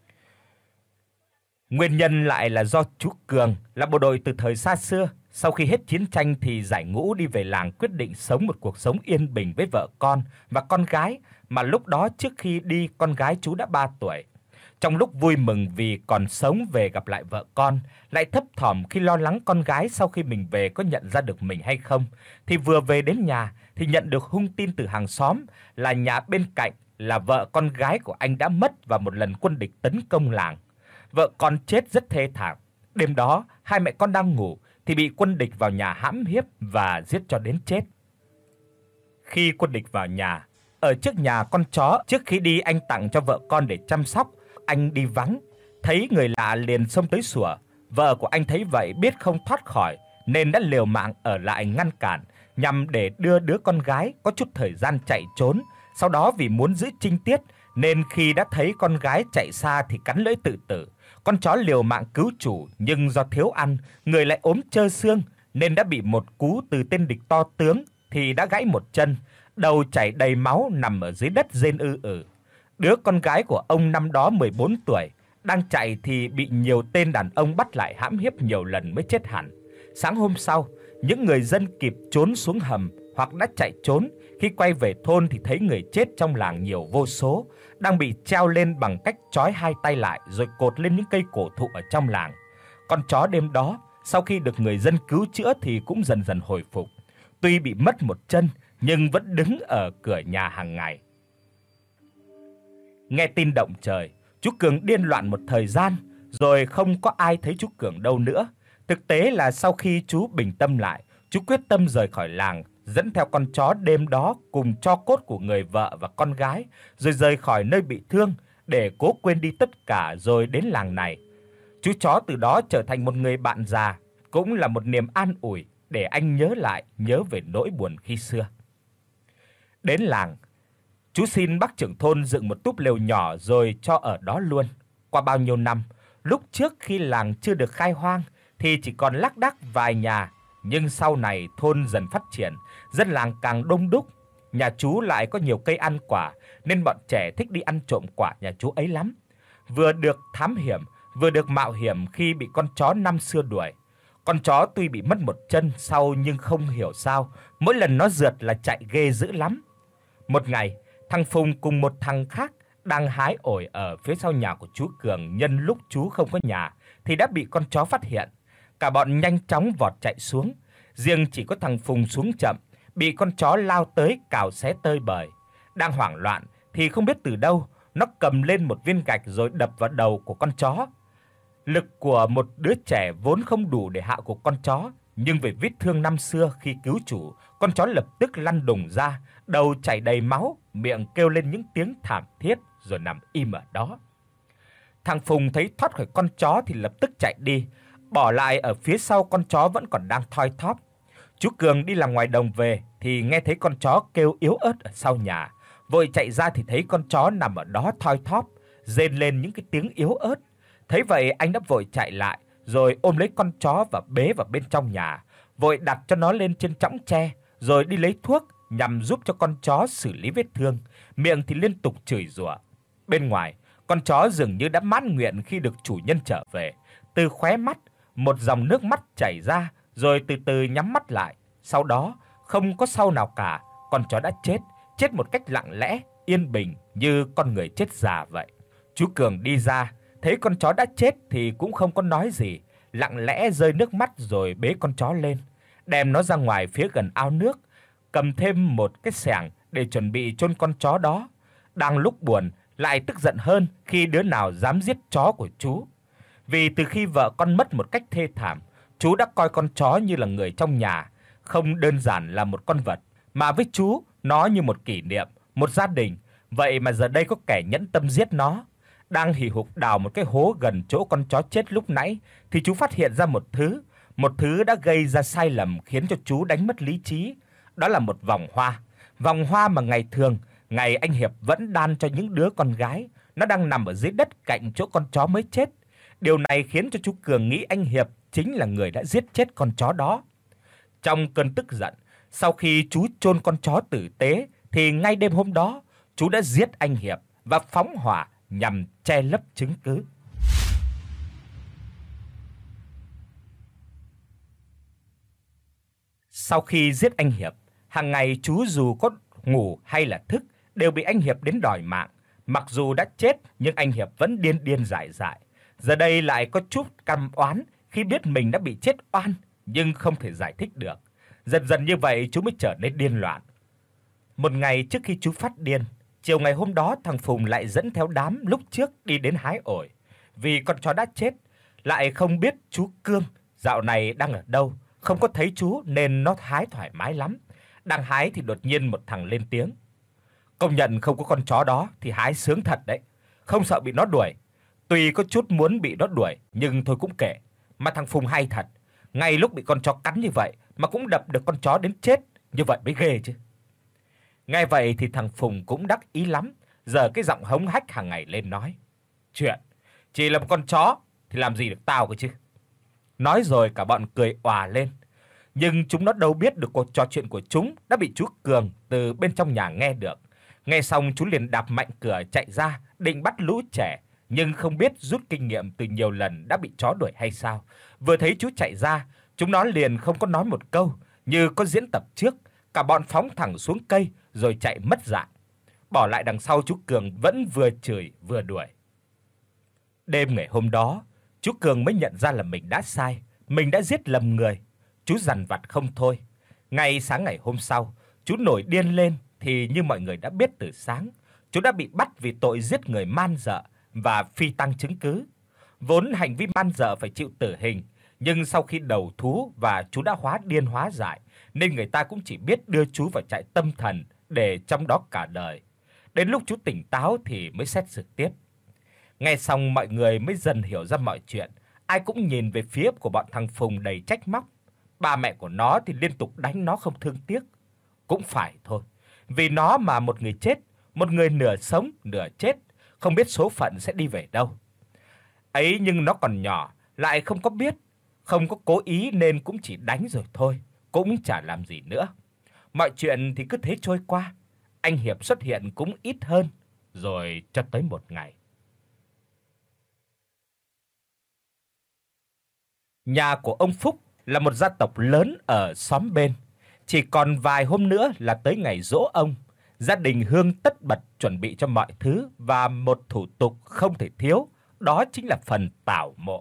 Nguyên nhân lại là do chú Cường là bộ đội từ thời xa xưa, sau khi hết chiến tranh thì giải ngũ đi về làng, quyết định sống một cuộc sống yên bình với vợ con và con gái, mà lúc đó trước khi đi con gái chú đã ba tuổi. Trong lúc vui mừng vì còn sống về gặp lại vợ con, lại thấp thỏm khi lo lắng con gái sau khi mình về có nhận ra được mình hay không, thì vừa về đến nhà thì nhận được hung tin từ hàng xóm là nhà bên cạnh là vợ con gái của anh đã mất vào một lần quân địch tấn công làng. Vợ con chết rất thê thảm. Đêm đó, hai mẹ con đang ngủ thì bị quân địch vào nhà hãm hiếp và giết cho đến chết. Khi quân địch vào nhà, ở trước nhà con chó trước khi đi anh tặng cho vợ con để chăm sóc, anh đi vắng, thấy người lạ liền xông tới sủa. Vợ của anh thấy vậy biết không thoát khỏi nên đã liều mạng ở lại ngăn cản nhằm để đưa đứa con gái có chút thời gian chạy trốn. Sau đó vì muốn giữ trinh tiết nên khi đã thấy con gái chạy xa thì cắn lưỡi tự tử. Con chó liều mạng cứu chủ nhưng do thiếu ăn, người lại ốm trơ xương nên đã bị một cú từ tên địch to tướng thì đã gãy một chân, đầu chảy đầy máu nằm ở dưới đất rên ư ử. Đứa con gái của ông năm đó mười bốn tuổi, đang chạy thì bị nhiều tên đàn ông bắt lại hãm hiếp nhiều lần mới chết hẳn. Sáng hôm sau, những người dân kịp trốn xuống hầm hoặc đã chạy trốn, khi quay về thôn thì thấy người chết trong làng nhiều vô số, đang bị treo lên bằng cách trói hai tay lại rồi cột lên những cây cổ thụ ở trong làng. Con chó đêm đó sau khi được người dân cứu chữa thì cũng dần dần hồi phục. Tuy bị mất một chân nhưng vẫn đứng ở cửa nhà hàng ngày. Nghe tin động trời, chú Cường điên loạn một thời gian rồi không có ai thấy chú Cường đâu nữa. Thực tế là sau khi chú bình tâm lại, chú quyết tâm rời khỏi làng, dẫn theo con chó đêm đó cùng tro cốt của người vợ và con gái, rồi rời khỏi nơi bị thương. để cố quên đi tất cả rồi đến làng này. Chú chó từ đó trở thành một người bạn già, cũng là một niềm an ủi để anh nhớ lại, nhớ về nỗi buồn khi xưa. Đến làng, chú xin bác trưởng thôn dựng một túp lều nhỏ rồi cho ở đó luôn. Qua bao nhiêu năm, lúc trước khi làng chưa được khai hoang thì chỉ còn lác đác vài nhà, nhưng sau này thôn dần phát triển, dân làng càng đông đúc, nhà chú lại có nhiều cây ăn quả nên bọn trẻ thích đi ăn trộm quả nhà chú ấy lắm. Vừa được thám hiểm, vừa được mạo hiểm khi bị con chó năm xưa đuổi. Con chó tuy bị mất một chân sau nhưng không hiểu sao, mỗi lần nó rượt là chạy ghê dữ lắm. Một ngày, thằng Phùng cùng một thằng khác đang hái ổi ở phía sau nhà của chú Cường, nhân lúc chú không có nhà thì đã bị con chó phát hiện. Cả bọn nhanh chóng vọt chạy xuống, riêng chỉ có thằng Phùng xuống chậm, bị con chó lao tới cào xé tơi bời. Đang hoảng loạn thì không biết từ đâu, nó cầm lên một viên gạch rồi đập vào đầu của con chó. Lực của một đứa trẻ vốn không đủ để hạ gục con chó, nhưng vì vết thương năm xưa khi cứu chủ, con chó lập tức lăn đùng ra, đầu chảy đầy máu, miệng kêu lên những tiếng thảm thiết rồi nằm im ở đó. Thằng Phùng thấy thoát khỏi con chó thì lập tức chạy đi, bỏ lại ở phía sau con chó vẫn còn đang thoi thóp. Chú Cường đi làm ngoài đồng về thì nghe thấy con chó kêu yếu ớt ở sau nhà, vội chạy ra thì thấy con chó nằm ở đó thoi thóp, rên lên những cái tiếng yếu ớt. Thấy vậy anh đã vội chạy lại rồi ôm lấy con chó và bế vào bên trong nhà, vội đặt cho nó lên trên chõng tre rồi đi lấy thuốc nhằm giúp cho con chó xử lý vết thương, miệng thì liên tục chửi rủa. Bên ngoài, con chó dường như đã mãn nguyện khi được chủ nhân trở về, từ khóe mắt một dòng nước mắt chảy ra rồi từ từ nhắm mắt lại. Sau đó, không có sau nào cả, con chó đã chết, chết một cách lặng lẽ, yên bình như con người chết già vậy. Chú Cường đi ra, thấy con chó đã chết thì cũng không có nói gì, lặng lẽ rơi nước mắt rồi bế con chó lên, đem nó ra ngoài phía gần ao nước, cầm thêm một cái xẻng để chuẩn bị chôn con chó đó. Đang lúc buồn, lại tức giận hơn khi đứa nào dám giết chó của chú. Vì từ khi vợ con mất một cách thê thảm, chú đã coi con chó như là người trong nhà, không đơn giản là một con vật, mà với chú nó như một kỷ niệm, một gia đình. Vậy mà giờ đây có kẻ nhẫn tâm giết nó. Đang hì hục đào một cái hố gần chỗ con chó chết lúc nãy thì chú phát hiện ra một thứ, một thứ đã gây ra sai lầm khiến cho chú đánh mất lý trí. Đó là một vòng hoa, vòng hoa mà ngày thường ngày anh Hiệp vẫn đan cho những đứa con gái, nó đang nằm ở dưới đất cạnh chỗ con chó mới chết. Điều này khiến cho chú Cường nghĩ anh Hiệp chính là người đã giết chết con chó đó. Trong cơn tức giận, sau khi chú chôn con chó tử tế thì ngay đêm hôm đó, chú đã giết anh Hiệp và phóng hỏa nhằm che lấp chứng cứ. Sau khi giết anh Hiệp, hàng ngày chú dù có ngủ hay là thức đều bị anh Hiệp đến đòi mạng. Mặc dù đã chết nhưng anh Hiệp vẫn điên điên dại dại. Giờ đây lại có chút căm oán khi biết mình đã bị chết oan nhưng không thể giải thích được. Dần dần như vậy chú mới trở nên điên loạn. Một ngày trước khi chú phát điên, chiều ngày hôm đó thằng Phùng lại dẫn theo đám lúc trước đi đến hái ổi. Vì con chó đã chết, lại không biết chú Cương dạo này đang ở đâu, không có thấy chú nên nó hái thoải mái lắm. Đang hái thì đột nhiên một thằng lên tiếng: "Công nhận không có con chó đó thì hái sướng thật đấy, không sợ bị nó đuổi." Tuy có chút muốn bị nó đuổi nhưng thôi cũng kệ, mà thằng Phùng hay thật, ngay lúc bị con chó cắn như vậy mà cũng đập được con chó đến chết, như vậy mới ghê chứ. Nghe vậy thì thằng Phùng cũng đắc ý lắm, giờ cái giọng hống hách hàng ngày lên nói: "Chuyện chỉ là một con chó thì làm gì được tao cơ chứ." Nói rồi cả bọn cười òa lên. Nhưng chúng nó đâu biết được cuộc trò chuyện của chúng đã bị chú Cường từ bên trong nhà nghe được. Nghe xong chú liền đạp mạnh cửa chạy ra định bắt lũ trẻ, nhưng không biết rút kinh nghiệm từ nhiều lần đã bị chó đuổi hay sao. Vừa thấy chú chạy ra, chúng nó liền không có nói một câu, như có diễn tập trước, cả bọn phóng thẳng xuống cây rồi chạy mất dạng. Bỏ lại đằng sau chú Cường vẫn vừa chửi vừa đuổi. Đêm ngày hôm đó, chú Cường mới nhận ra là mình đã sai, mình đã giết lầm người. Chú dằn vặt không thôi. Ngay sáng ngày hôm sau, chú nổi điên lên thì như mọi người đã biết từ sáng, chú đã bị bắt vì tội giết người man dợ và phi tang chứng cứ. Vốn hành vi man dợ phải chịu tử hình, nhưng sau khi đầu thú và chú đã hóa điên hóa dại nên người ta cũng chỉ biết đưa chú vào trại tâm thần để trong đó cả đời. Đến lúc chú tỉnh táo thì mới xét xử tiếp. Nghe xong mọi người mới dần hiểu ra mọi chuyện, ai cũng nhìn về phía của bọn thằng Phùng đầy trách móc. Ba mẹ của nó thì liên tục đánh nó không thương tiếc. Cũng phải thôi, vì nó mà một người chết, một người nửa sống nửa chết, không biết số phận sẽ đi về đâu. Ấy nhưng nó còn nhỏ, lại không có biết, không có cố ý nên cũng chỉ đánh rồi thôi, cũng chả làm gì nữa. Mọi chuyện thì cứ thế trôi qua. Anh Hiệp xuất hiện cũng ít hơn, rồi cho tới một ngày. Nhà của ông Phúc là một gia tộc lớn ở xóm bên. Chỉ còn vài hôm nữa là tới ngày giỗ ông. Gia đình Hương tất bật chuẩn bị cho mọi thứ và một thủ tục không thể thiếu, đó chính là phần tảo mộ.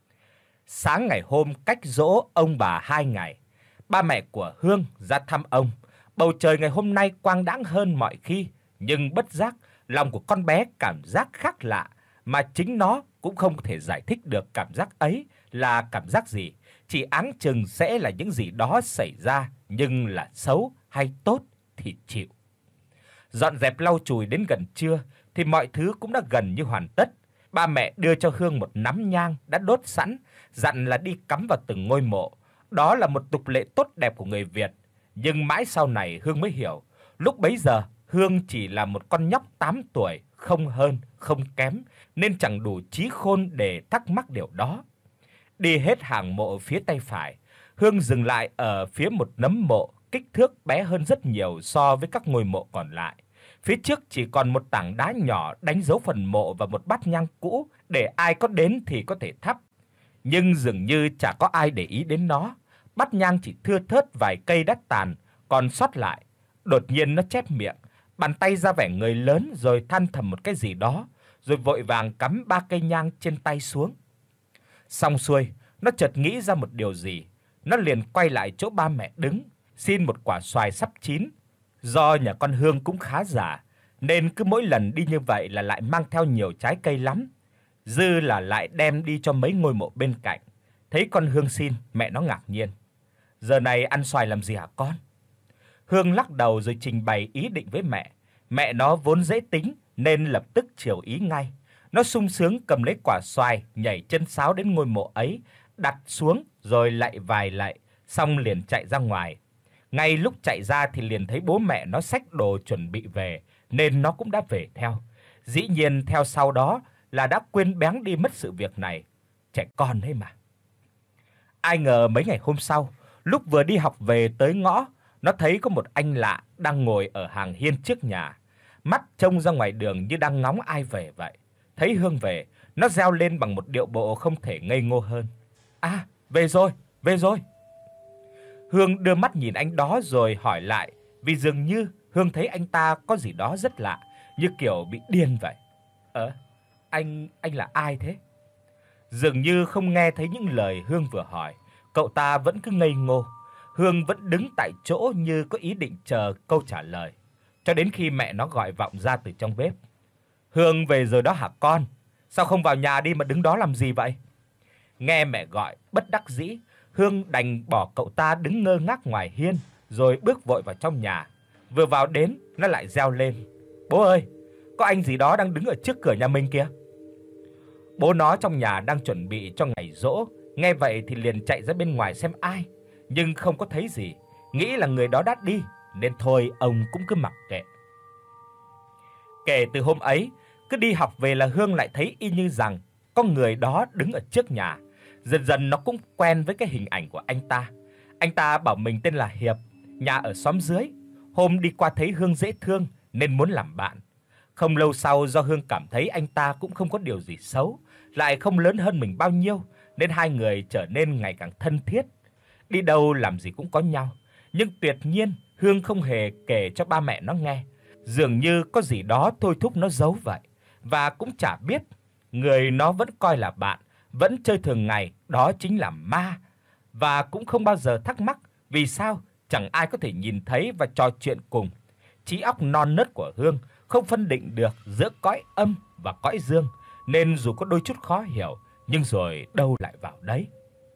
Sáng ngày hôm cách giỗ ông bà hai ngày, ba mẹ của Hương ra thăm ông. Bầu trời ngày hôm nay quang đãng hơn mọi khi, nhưng bất giác lòng của con bé cảm giác khác lạ mà chính nó cũng không thể giải thích được cảm giác ấy là cảm giác gì, chỉ áng chừng sẽ là những gì đó xảy ra, nhưng là xấu hay tốt thì chịu. Dọn dẹp lau chùi đến gần trưa thì mọi thứ cũng đã gần như hoàn tất. Ba mẹ đưa cho Hương một nắm nhang đã đốt sẵn, dặn là đi cắm vào từng ngôi mộ. Đó là một tục lệ tốt đẹp của người Việt, nhưng mãi sau này Hương mới hiểu, lúc bấy giờ Hương chỉ là một con nhóc tám tuổi, không hơn không kém, nên chẳng đủ trí khôn để thắc mắc điều đó. Đi hết hàng mộ phía tay phải, Hương dừng lại ở phía một nấm mộ kích thước bé hơn rất nhiều so với các ngôi mộ còn lại. Phía trước chỉ còn một tảng đá nhỏ đánh dấu phần mộ và một bát nhang cũ để ai có đến thì có thể thắp. Nhưng dường như chả có ai để ý đến nó. Bát nhang chỉ thưa thớt vài cây đã tàn còn sót lại. Đột nhiên nó chép miệng, bàn tay ra vẻ người lớn rồi than thầm một cái gì đó, rồi vội vàng cắm ba cây nhang trên tay xuống. Xong xuôi, nó chợt nghĩ ra một điều gì, nó liền quay lại chỗ ba mẹ đứng, xin một quả xoài sắp chín. Do nhà con Hương cũng khá già, nên cứ mỗi lần đi như vậy là lại mang theo nhiều trái cây lắm. Dư là lại đem đi cho mấy ngôi mộ bên cạnh. Thấy con Hương xin, mẹ nó ngạc nhiên. Giờ này ăn xoài làm gì hả con? Hương lắc đầu rồi trình bày ý định với mẹ. Mẹ nó vốn dễ tính nên lập tức chiều ý ngay. Nó sung sướng cầm lấy quả xoài, nhảy chân sáo đến ngôi mộ ấy, đặt xuống rồi lại vài lạy, xong liền chạy ra ngoài. Ngay lúc chạy ra thì liền thấy bố mẹ nó xách đồ chuẩn bị về, nên nó cũng đã về theo. Dĩ nhiên theo sau đó là đã quên béng đi mất sự việc này. Trẻ con đấy mà. Ai ngờ mấy ngày hôm sau, lúc vừa đi học về tới ngõ, nó thấy có một anh lạ đang ngồi ở hàng hiên trước nhà, mắt trông ra ngoài đường như đang ngóng ai về vậy. Thấy Hương về, nó reo lên bằng một điệu bộ không thể ngây ngô hơn. "À, về rồi, về rồi." Hương đưa mắt nhìn anh đó rồi hỏi lại, vì dường như Hương thấy anh ta có gì đó rất lạ, như kiểu bị điên vậy. "Ờ, anh anh là ai thế?" Dường như không nghe thấy những lời Hương vừa hỏi, cậu ta vẫn cứ ngây ngô. Hương vẫn đứng tại chỗ như có ý định chờ câu trả lời, cho đến khi mẹ nó gọi vọng ra từ trong bếp. "Hương về rồi đó hả con? Sao không vào nhà đi mà đứng đó làm gì vậy?" Nghe mẹ gọi, bất đắc dĩ, Hương đành bỏ cậu ta đứng ngơ ngác ngoài hiên, rồi bước vội vào trong nhà. Vừa vào đến, nó lại reo lên: "Bố ơi, có anh gì đó đang đứng ở trước cửa nhà mình kìa." Bố nó trong nhà đang chuẩn bị cho ngày giỗ, nghe vậy thì liền chạy ra bên ngoài xem ai, nhưng không có thấy gì, nghĩ là người đó đã đi, nên thôi ông cũng cứ mặc kệ. Kể từ hôm ấy, cứ đi học về là Hương lại thấy y như rằng có người đó đứng ở trước nhà. Dần dần nó cũng quen với cái hình ảnh của anh ta. Anh ta bảo mình tên là Hiệp, nhà ở xóm dưới. Hôm đi qua thấy Hương dễ thương nên muốn làm bạn. Không lâu sau, do Hương cảm thấy anh ta cũng không có điều gì xấu, lại không lớn hơn mình bao nhiêu, nên hai người trở nên ngày càng thân thiết. Đi đâu làm gì cũng có nhau, nhưng tuyệt nhiên Hương không hề kể cho ba mẹ nó nghe. Dường như có gì đó thôi thúc nó giấu vậy, và cũng chả biết người nó vẫn coi là bạn, vẫn chơi thường ngày đó chính là ma, và cũng không bao giờ thắc mắc vì sao chẳng ai có thể nhìn thấy và trò chuyện cùng. Trí óc non nớt của Hương không phân định được giữa cõi âm và cõi dương, nên dù có đôi chút khó hiểu, nhưng rồi đâu lại vào đấy.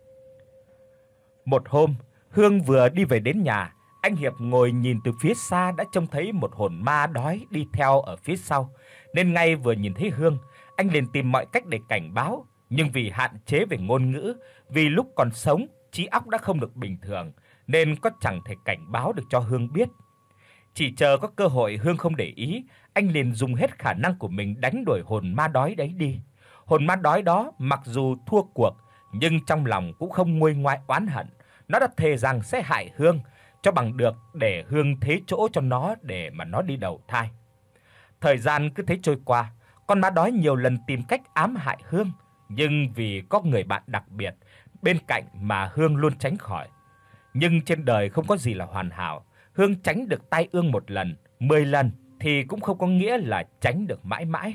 Một hôm, Hương vừa đi về đến nhà, anh Hiệp ngồi nhìn từ phía xa đã trông thấy một hồn ma đói đi theo ở phía sau, nên ngay vừa nhìn thấy Hương, anh liền tìm mọi cách để cảnh báo, nhưng vì hạn chế về ngôn ngữ, vì lúc còn sống trí óc đã không được bình thường nên có chẳng thể cảnh báo được cho Hương biết. Chỉ chờ có cơ hội Hương không để ý, anh liền dùng hết khả năng của mình đánh đuổi hồn ma đói đấy đi. Hồn ma đói đó mặc dù thua cuộc, nhưng trong lòng cũng không nguôi ngoai oán hận, nó đã thề rằng sẽ hại Hương cho bằng được để Hương thế chỗ cho nó để mà nó đi đầu thai. Thời gian cứ thế trôi qua, con ma đói nhiều lần tìm cách ám hại Hương, nhưng vì có người bạn đặc biệt bên cạnh mà Hương luôn tránh khỏi. Nhưng trên đời không có gì là hoàn hảo, Hương tránh được tai ương một lần, mười lần thì cũng không có nghĩa là tránh được mãi mãi.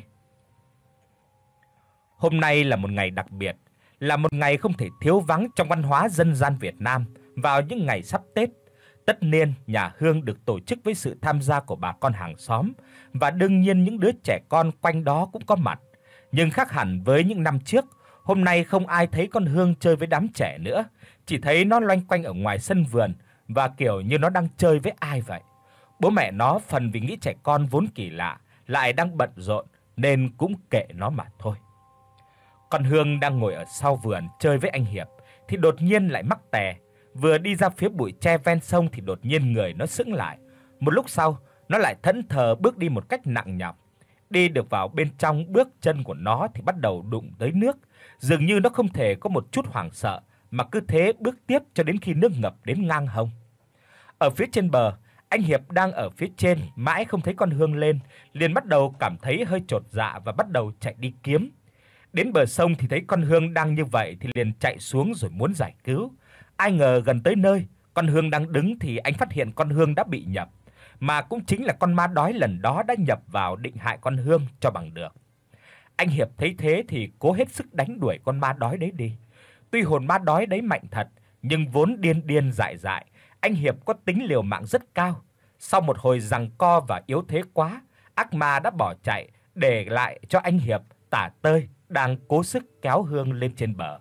Hôm nay là một ngày đặc biệt, là một ngày không thể thiếu vắng trong văn hóa dân gian Việt Nam vào những ngày sắp Tết. Tất niên nhà Hương được tổ chức với sự tham gia của bà con hàng xóm và đương nhiên những đứa trẻ con quanh đó cũng có mặt. Nhưng khác hẳn với những năm trước, hôm nay không ai thấy con Hương chơi với đám trẻ nữa, chỉ thấy nó loanh quanh ở ngoài sân vườn và kiểu như nó đang chơi với ai vậy. Bố mẹ nó phần vì nghĩ trẻ con vốn kỳ lạ, lại đang bận rộn nên cũng kệ nó mà thôi. Con Hương đang ngồi ở sau vườn chơi với anh Hiệp thì đột nhiên lại mắc tè, vừa đi ra phía bụi tre ven sông thì đột nhiên người nó sững lại. Một lúc sau, nó lại thẫn thờ bước đi một cách nặng nhọc. Đi được vào bên trong, bước chân của nó thì bắt đầu đụng tới nước, dường như nó không thể có một chút hoảng sợ mà cứ thế bước tiếp cho đến khi nước ngập đến ngang hông. Ở phía trên bờ, anh Hiệp đang ở phía trên mãi không thấy con Hương lên, liền bắt đầu cảm thấy hơi chột dạ và bắt đầu chạy đi kiếm. Đến bờ sông thì thấy con Hương đang như vậy thì liền chạy xuống rồi muốn giải cứu. Ai ngờ gần tới nơi, con Hương đang đứng thì anh phát hiện con Hương đã bị nhập, mà cũng chính là con ma đói lần đó đã nhập vào định hại con Hương cho bằng được. Anh Hiệp thấy thế thì cố hết sức đánh đuổi con ma đói đấy đi. Tuy hồn ma đói đấy mạnh thật, nhưng vốn điên điên dại dại, anh Hiệp có tính liều mạng rất cao. Sau một hồi giằng co và yếu thế quá, ác ma đã bỏ chạy, để lại cho anh Hiệp tả tơi đang cố sức kéo Hương lên trên bờ.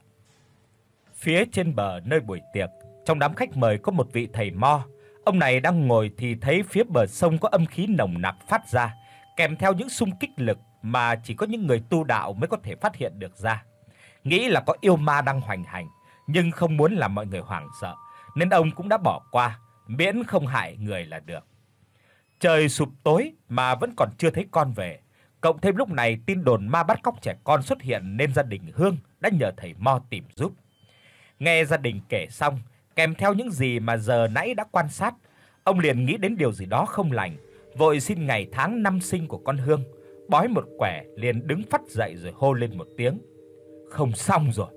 Phía trên bờ nơi buổi tiệc, trong đám khách mời có một vị thầy mo. Ông này đang ngồi thì thấy phía bờ sông có âm khí nồng nặc phát ra, kèm theo những xung kích lực mà chỉ có những người tu đạo mới có thể phát hiện được ra. Nghĩ là có yêu ma đang hoành hành, nhưng không muốn làm mọi người hoảng sợ, nên ông cũng đã bỏ qua, miễn không hại người là được. Trời sụp tối mà vẫn còn chưa thấy con về, cộng thêm lúc này tin đồn ma bắt cóc trẻ con xuất hiện nên gia đình Hương đã nhờ thầy mo tìm giúp. Nghe gia đình kể xong, kèm theo những gì mà giờ nãy đã quan sát, ông liền nghĩ đến điều gì đó không lành, vội xin ngày tháng năm sinh của con Hương, bói một quẻ liền đứng phắt dậy rồi hô lên một tiếng: "Không xong rồi."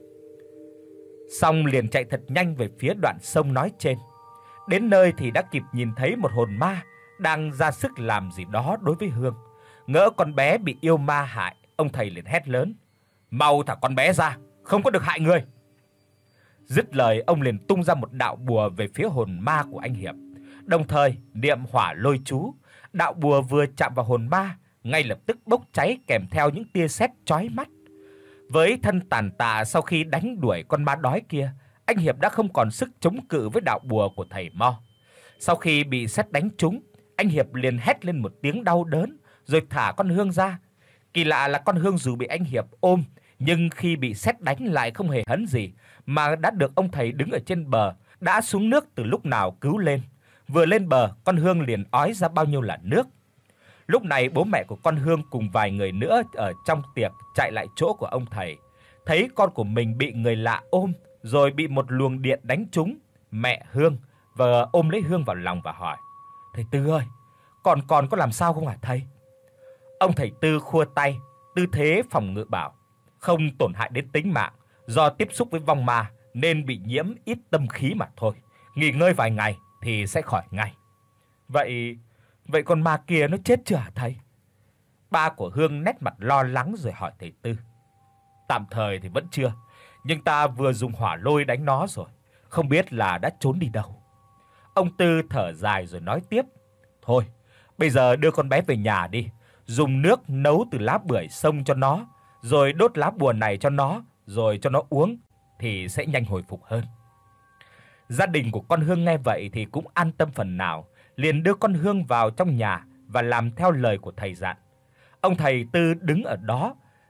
Xong liền chạy thật nhanh về phía đoạn sông nói trên. Đến nơi thì đã kịp nhìn thấy một hồn ma đang ra sức làm gì đó đối với Hương. Ngỡ con bé bị yêu ma hại, ông thầy liền hét lớn: "Mau thả con bé ra, không có được hại người." Dứt lời, ông liền tung ra một đạo bùa về phía hồn ma của anh Hiệp, đồng thời niệm hỏa lôi chú. Đạo bùa vừa chạm vào hồn ma, ngay lập tức bốc cháy kèm theo những tia sét chói mắt. Với thân tàn tạ sau khi đánh đuổi con ma đói kia, anh Hiệp đã không còn sức chống cự với đạo bùa của thầy mo. Sau khi bị sét đánh trúng, anh Hiệp liền hét lên một tiếng đau đớn rồi thả con Hương ra. Kỳ lạ là con Hương dù bị anh Hiệp ôm, nhưng khi bị sét đánh lại không hề hấn gì, mà đã được ông thầy đứng ở trên bờ đã xuống nước từ lúc nào cứu lên. Vừa lên bờ, con Hương liền ói ra bao nhiêu là nước. Lúc này bố mẹ của con Hương cùng vài người nữa ở trong tiệc chạy lại chỗ của ông thầy, thấy con của mình bị người lạ ôm rồi bị một luồng điện đánh trúng. Mẹ Hương vừa ôm lấy Hương vào lòng và hỏi: "Thầy Tư ơi, còn còn có làm sao không hả thầy?" Ông thầy Tư khua tay, tư thế phòng ngự bảo: "Không tổn hại đến tính mạng, do tiếp xúc với vong ma nên bị nhiễm ít tâm khí mà thôi, nghỉ ngơi vài ngày thì sẽ khỏi ngay." Vậy vậy con ma kia nó chết chưa hả thầy? Ba của Hương nét mặt lo lắng rồi hỏi thầy Tư: "Tạm thời thì vẫn chưa, nhưng ta vừa dùng hỏa lôi đánh nó rồi, không biết là đã trốn đi đâu." Ông Tư thở dài rồi nói tiếp: "Thôi, bây giờ đưa con bé về nhà đi, dùng nước nấu từ lá bưởi xông cho nó, rồi đốt lá bùa này cho nó, rồi cho nó uống thì sẽ nhanh hồi phục hơn." Gia đình của con Hương nghe vậy thì cũng an tâm phần nào, liền đưa con Hương vào trong nhà và làm theo lời của thầy dặn. Ông thầy Tư đứng ở đó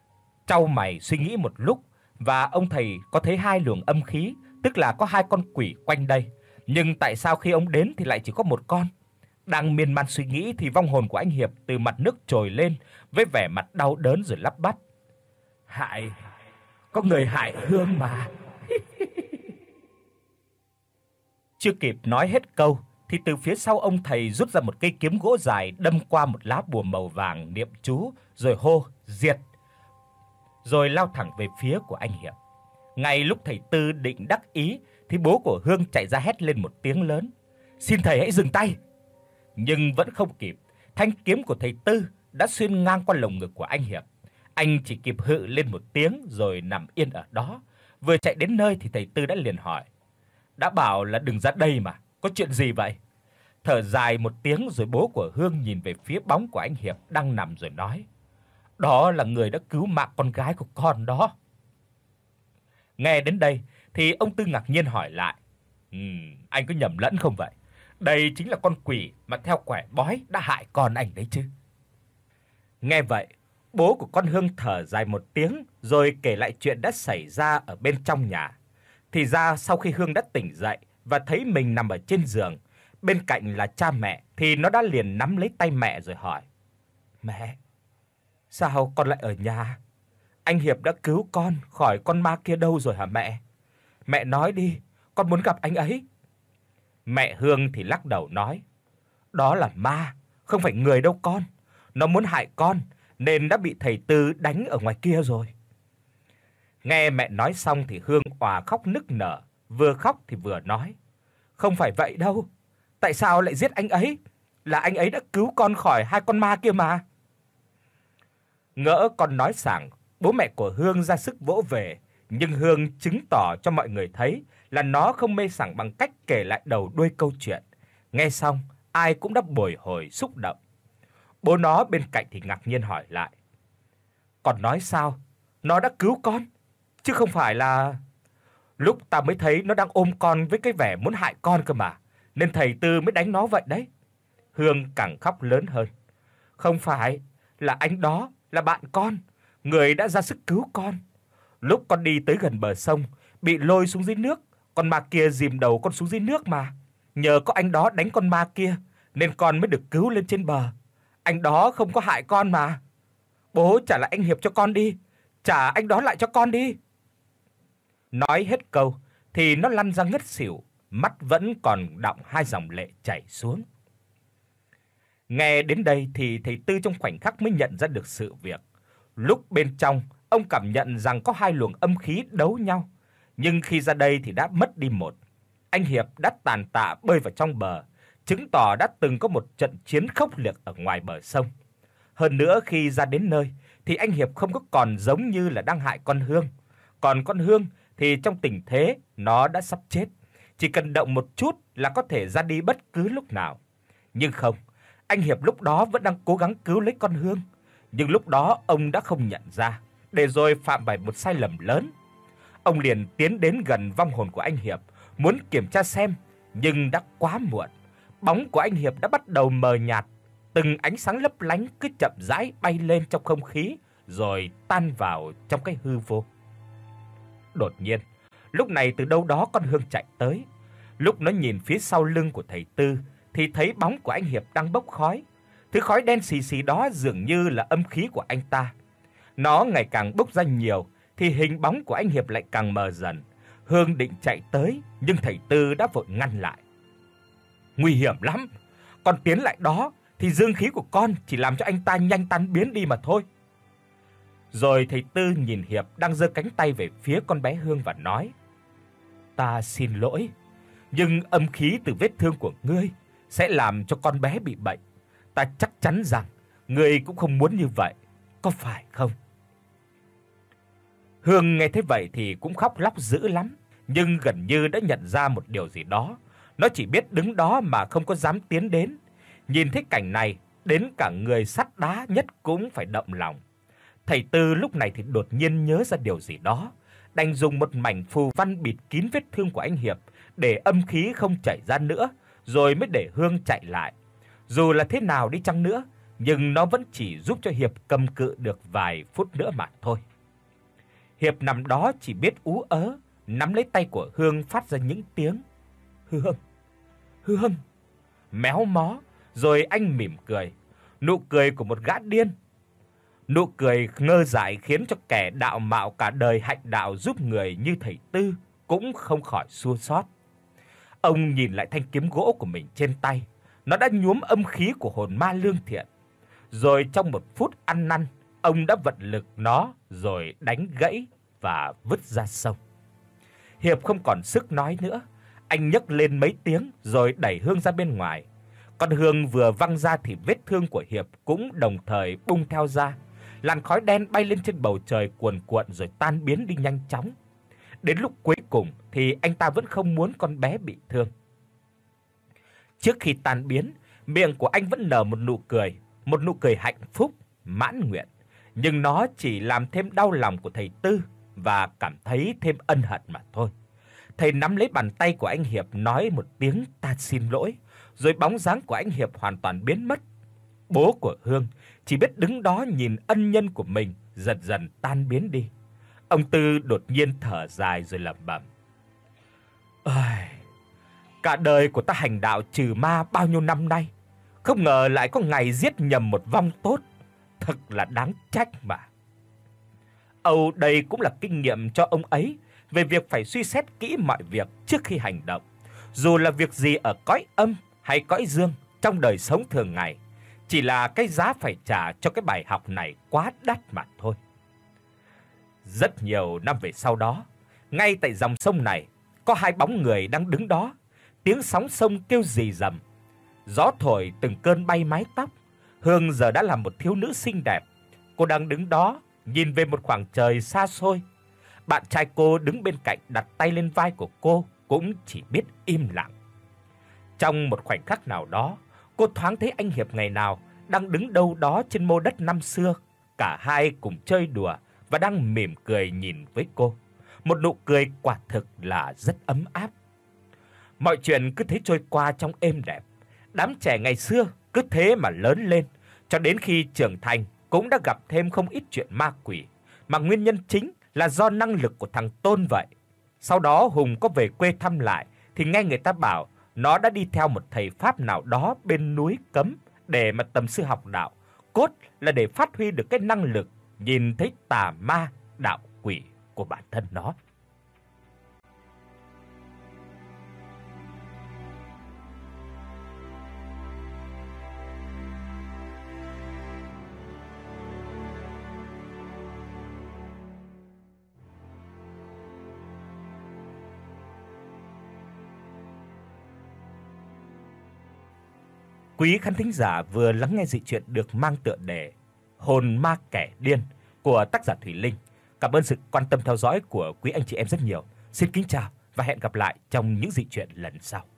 Chau mày suy nghĩ một lúc và ông thầy có thấy hai luồng âm khí, tức là có hai con quỷ quanh đây, nhưng tại sao khi ông đến thì lại chỉ có một con? Đang miên man suy nghĩ thì vong hồn của anh Hiệp từ mặt nước trồi lên với vẻ mặt đau đớn rồi lắp bắp: "Hại, có người hại Hương mà." Chưa kịp nói hết câu thì từ phía sau ông thầy rút ra một cây kiếm gỗ dài đâm qua một lá bùa màu vàng niệm chú rồi hô diệt, rồi lao thẳng về phía của anh Hiệp. Ngay lúc thầy Tư định đắc ý thì bố của Hương chạy ra hét lên một tiếng lớn: "Xin thầy hãy dừng tay!" Nhưng vẫn không kịp, thanh kiếm của thầy Tư đã xuyên ngang qua lồng ngực của anh Hiệp. Anh chỉ kịp hự lên một tiếng rồi nằm yên ở đó. Vừa chạy đến nơi thì thầy Tư đã liền hỏi: "Đã bảo là đừng ra đây mà, có chuyện gì vậy?" Thở dài một tiếng rồi bố của Hương nhìn về phía bóng của anh Hiệp đang nằm rồi nói: "Đó là người đã cứu mạng con gái của con đó." Nghe đến đây thì ông Tư ngạc nhiên hỏi lại: "Ừm, anh có nhầm lẫn không vậy? Đây chính là con quỷ mà theo quẻ bói đã hại con anh đấy chứ." Nghe vậy, bố của con Hương thở dài một tiếng rồi kể lại chuyện đã xảy ra ở bên trong nhà. Thì ra sau khi Hương đã tỉnh dậy và thấy mình nằm ở trên giường, bên cạnh là cha mẹ, thì nó đã liền nắm lấy tay mẹ rồi hỏi: "Mẹ, sao con lại ở nhà? Anh Hiệp đã cứu con khỏi con ma kia đâu rồi hả mẹ? Mẹ nói đi, con muốn gặp anh ấy." Mẹ Hương thì lắc đầu nói: "Đó là ma, không phải người đâu con. Nó muốn hại con nên đã bị thầy Tư đánh ở ngoài kia rồi." Nghe mẹ nói xong thì Hương òa khóc nức nở, vừa khóc thì vừa nói: "Không phải vậy đâu, tại sao lại giết anh ấy? Là anh ấy đã cứu con khỏi hai con ma kia mà." Ngỡ con nói sảng, bố mẹ của Hương ra sức vỗ về, nhưng Hương chứng tỏ cho mọi người thấy là nó không mê sảng bằng cách kể lại đầu đuôi câu chuyện. Nghe xong, ai cũng đã bồi hồi xúc động. Bố nó bên cạnh thì ngạc nhiên hỏi lại: "Con nói sao? Nó đã cứu con, chứ không phải là..." "Lúc ta mới thấy nó đang ôm con với cái vẻ muốn hại con cơ mà, nên thầy Tư mới đánh nó vậy đấy." Hương càng khóc lớn hơn: "Không phải, là anh đó, là bạn con, người đã ra sức cứu con. Lúc con đi tới gần bờ sông, bị lôi xuống dưới nước, con ma kia dìm đầu con xuống dưới nước mà. Nhờ có anh đó đánh con ma kia nên con mới được cứu lên trên bờ. Anh đó không có hại con mà. Bố trả lại anh Hiệp cho con đi, trả anh đó lại cho con đi." Nói hết câu thì nó lăn ra ngất xỉu, mắt vẫn còn đọng hai dòng lệ chảy xuống. Nghe đến đây thì thầy Tư trong khoảnh khắc mới nhận ra được sự việc. Lúc bên trong, ông cảm nhận rằng có hai luồng âm khí đấu nhau, nhưng khi ra đây thì đã mất đi một. Anh Hiệp đã tàn tạ bơi vào trong bờ, chứng tỏ đã từng có một trận chiến khốc liệt ở ngoài bờ sông. Hơn nữa khi ra đến nơi thì anh Hiệp không có còn giống như là đang hại con Hương, còn con Hương thì trong tình thế nó đã sắp chết, chỉ cần động một chút là có thể ra đi bất cứ lúc nào. Nhưng không, anh Hiệp lúc đó vẫn đang cố gắng cứu lấy con Hương, nhưng lúc đó ông đã không nhận ra, để rồi phạm phải một sai lầm lớn. Ông liền tiến đến gần vong hồn của anh Hiệp, muốn kiểm tra xem, nhưng đã quá muộn. Bóng của anh Hiệp đã bắt đầu mờ nhạt, từng ánh sáng lấp lánh cứ chậm rãi bay lên trong không khí rồi tan vào trong cái hư vô. Đột nhiên, lúc này từ đâu đó con Hương chạy tới. Lúc nó nhìn phía sau lưng của thầy Tư thì thấy bóng của anh Hiệp đang bốc khói. Thứ khói đen xì xì đó dường như là âm khí của anh ta. Nó ngày càng bốc ra nhiều thì hình bóng của anh Hiệp lại càng mờ dần. Hương định chạy tới nhưng thầy Tư đã vội ngăn lại. "Nguy hiểm lắm, con tiến lại đó thì dương khí của con chỉ làm cho anh ta nhanh tan biến đi mà thôi." Rồi thầy Tư nhìn Hiệp đang giơ cánh tay về phía con bé Hương và nói: "Ta xin lỗi, nhưng âm khí từ vết thương của ngươi sẽ làm cho con bé bị bệnh. Ta chắc chắn rằng ngươi cũng không muốn như vậy, có phải không?" Hương nghe thế vậy thì cũng khóc lóc dữ lắm, nhưng gần như đã nhận ra một điều gì đó. Nó chỉ biết đứng đó mà không có dám tiến đến. Nhìn thấy cảnh này, đến cả người sắt đá nhất cũng phải động lòng. Thầy Tư lúc này thì đột nhiên nhớ ra điều gì đó, đành dùng một mảnh phù văn bịt kín vết thương của anh Hiệp để âm khí không chảy ra nữa, rồi mới để Hương chạy lại. Dù là thế nào đi chăng nữa, nhưng nó vẫn chỉ giúp cho Hiệp cầm cự được vài phút nữa mà thôi. Hiệp nằm đó chỉ biết ú ớ, nắm lấy tay của Hương phát ra những tiếng Hương, Hương, méo mó, rồi anh mỉm cười, nụ cười của một gã điên. Nụ cười ngơ dại khiến cho kẻ đạo mạo cả đời hạnh đạo giúp người như thầy Tư cũng không khỏi chua xót. Ông nhìn lại thanh kiếm gỗ của mình trên tay, nó đã nhuốm âm khí của hồn ma lương thiện. Rồi trong một phút ăn năn, ông đã vận lực nó rồi đánh gãy và vứt ra sông. Hiệp không còn sức nói nữa, anh nhấc lên mấy tiếng rồi đẩy Hương ra bên ngoài. Con Hương vừa văng ra thì vết thương của Hiệp cũng đồng thời bung theo ra. Làn khói đen bay lên trên bầu trời cuồn cuộn rồi tan biến đi nhanh chóng. Đến lúc cuối cùng thì anh ta vẫn không muốn con bé bị thương. Trước khi tan biến, miệng của anh vẫn nở một nụ cười, một nụ cười hạnh phúc, mãn nguyện, nhưng nó chỉ làm thêm đau lòng của thầy Tư và cảm thấy thêm ân hận mà thôi. Thầy nắm lấy bàn tay của anh Hiệp nói một tiếng ta xin lỗi, rồi bóng dáng của anh Hiệp hoàn toàn biến mất. Bố của Hương chỉ biết đứng đó nhìn ân nhân của mình dần dần tan biến đi. Ông Tư đột nhiên thở dài rồi lẩm bẩm: "Ơi, cả đời của ta hành đạo trừ ma bao nhiêu năm nay, không ngờ lại có ngày giết nhầm một vong tốt, thật là đáng trách mà." Âu đây cũng là kinh nghiệm cho ông ấy về việc phải suy xét kỹ mọi việc trước khi hành động, dù là việc gì ở cõi âm hay cõi dương trong đời sống thường ngày, chỉ là cái giá phải trả cho cái bài học này quá đắt mà thôi. Rất nhiều năm về sau đó, ngay tại dòng sông này, có hai bóng người đang đứng đó, tiếng sóng sông kêu rì rầm, gió thổi từng cơn bay mái tóc. Hương giờ đã là một thiếu nữ xinh đẹp, cô đang đứng đó nhìn về một khoảng trời xa xôi. Bạn trai cô đứng bên cạnh đặt tay lên vai của cô cũng chỉ biết im lặng. Trong một khoảnh khắc nào đó, cô thoáng thấy anh Hiệp ngày nào đang đứng đâu đó trên mô đất năm xưa, cả hai cùng chơi đùa và đang mỉm cười nhìn với cô. Một nụ cười quả thực là rất ấm áp. Mọi chuyện cứ thế trôi qua trong êm đẹp. Đám trẻ ngày xưa cứ thế mà lớn lên, cho đến khi trưởng thành cũng đã gặp thêm không ít chuyện ma quỷ, mà nguyên nhân chính là do năng lực của thằng Tôn vậy. Sau đó Hùng có về quê thăm lại thì nghe người ta bảo nó đã đi theo một thầy pháp nào đó bên núi Cấm để mà tầm sư học đạo, cốt là để phát huy được cái năng lực nhìn thấy tà ma, đạo quỷ của bản thân nó. Quý khán thính giả vừa lắng nghe dị truyện được mang tựa đề Hồn ma kẻ điên của tác giả Thủy Linh. Cảm ơn sự quan tâm theo dõi của quý anh chị em rất nhiều. Xin kính chào và hẹn gặp lại trong những dị truyện lần sau.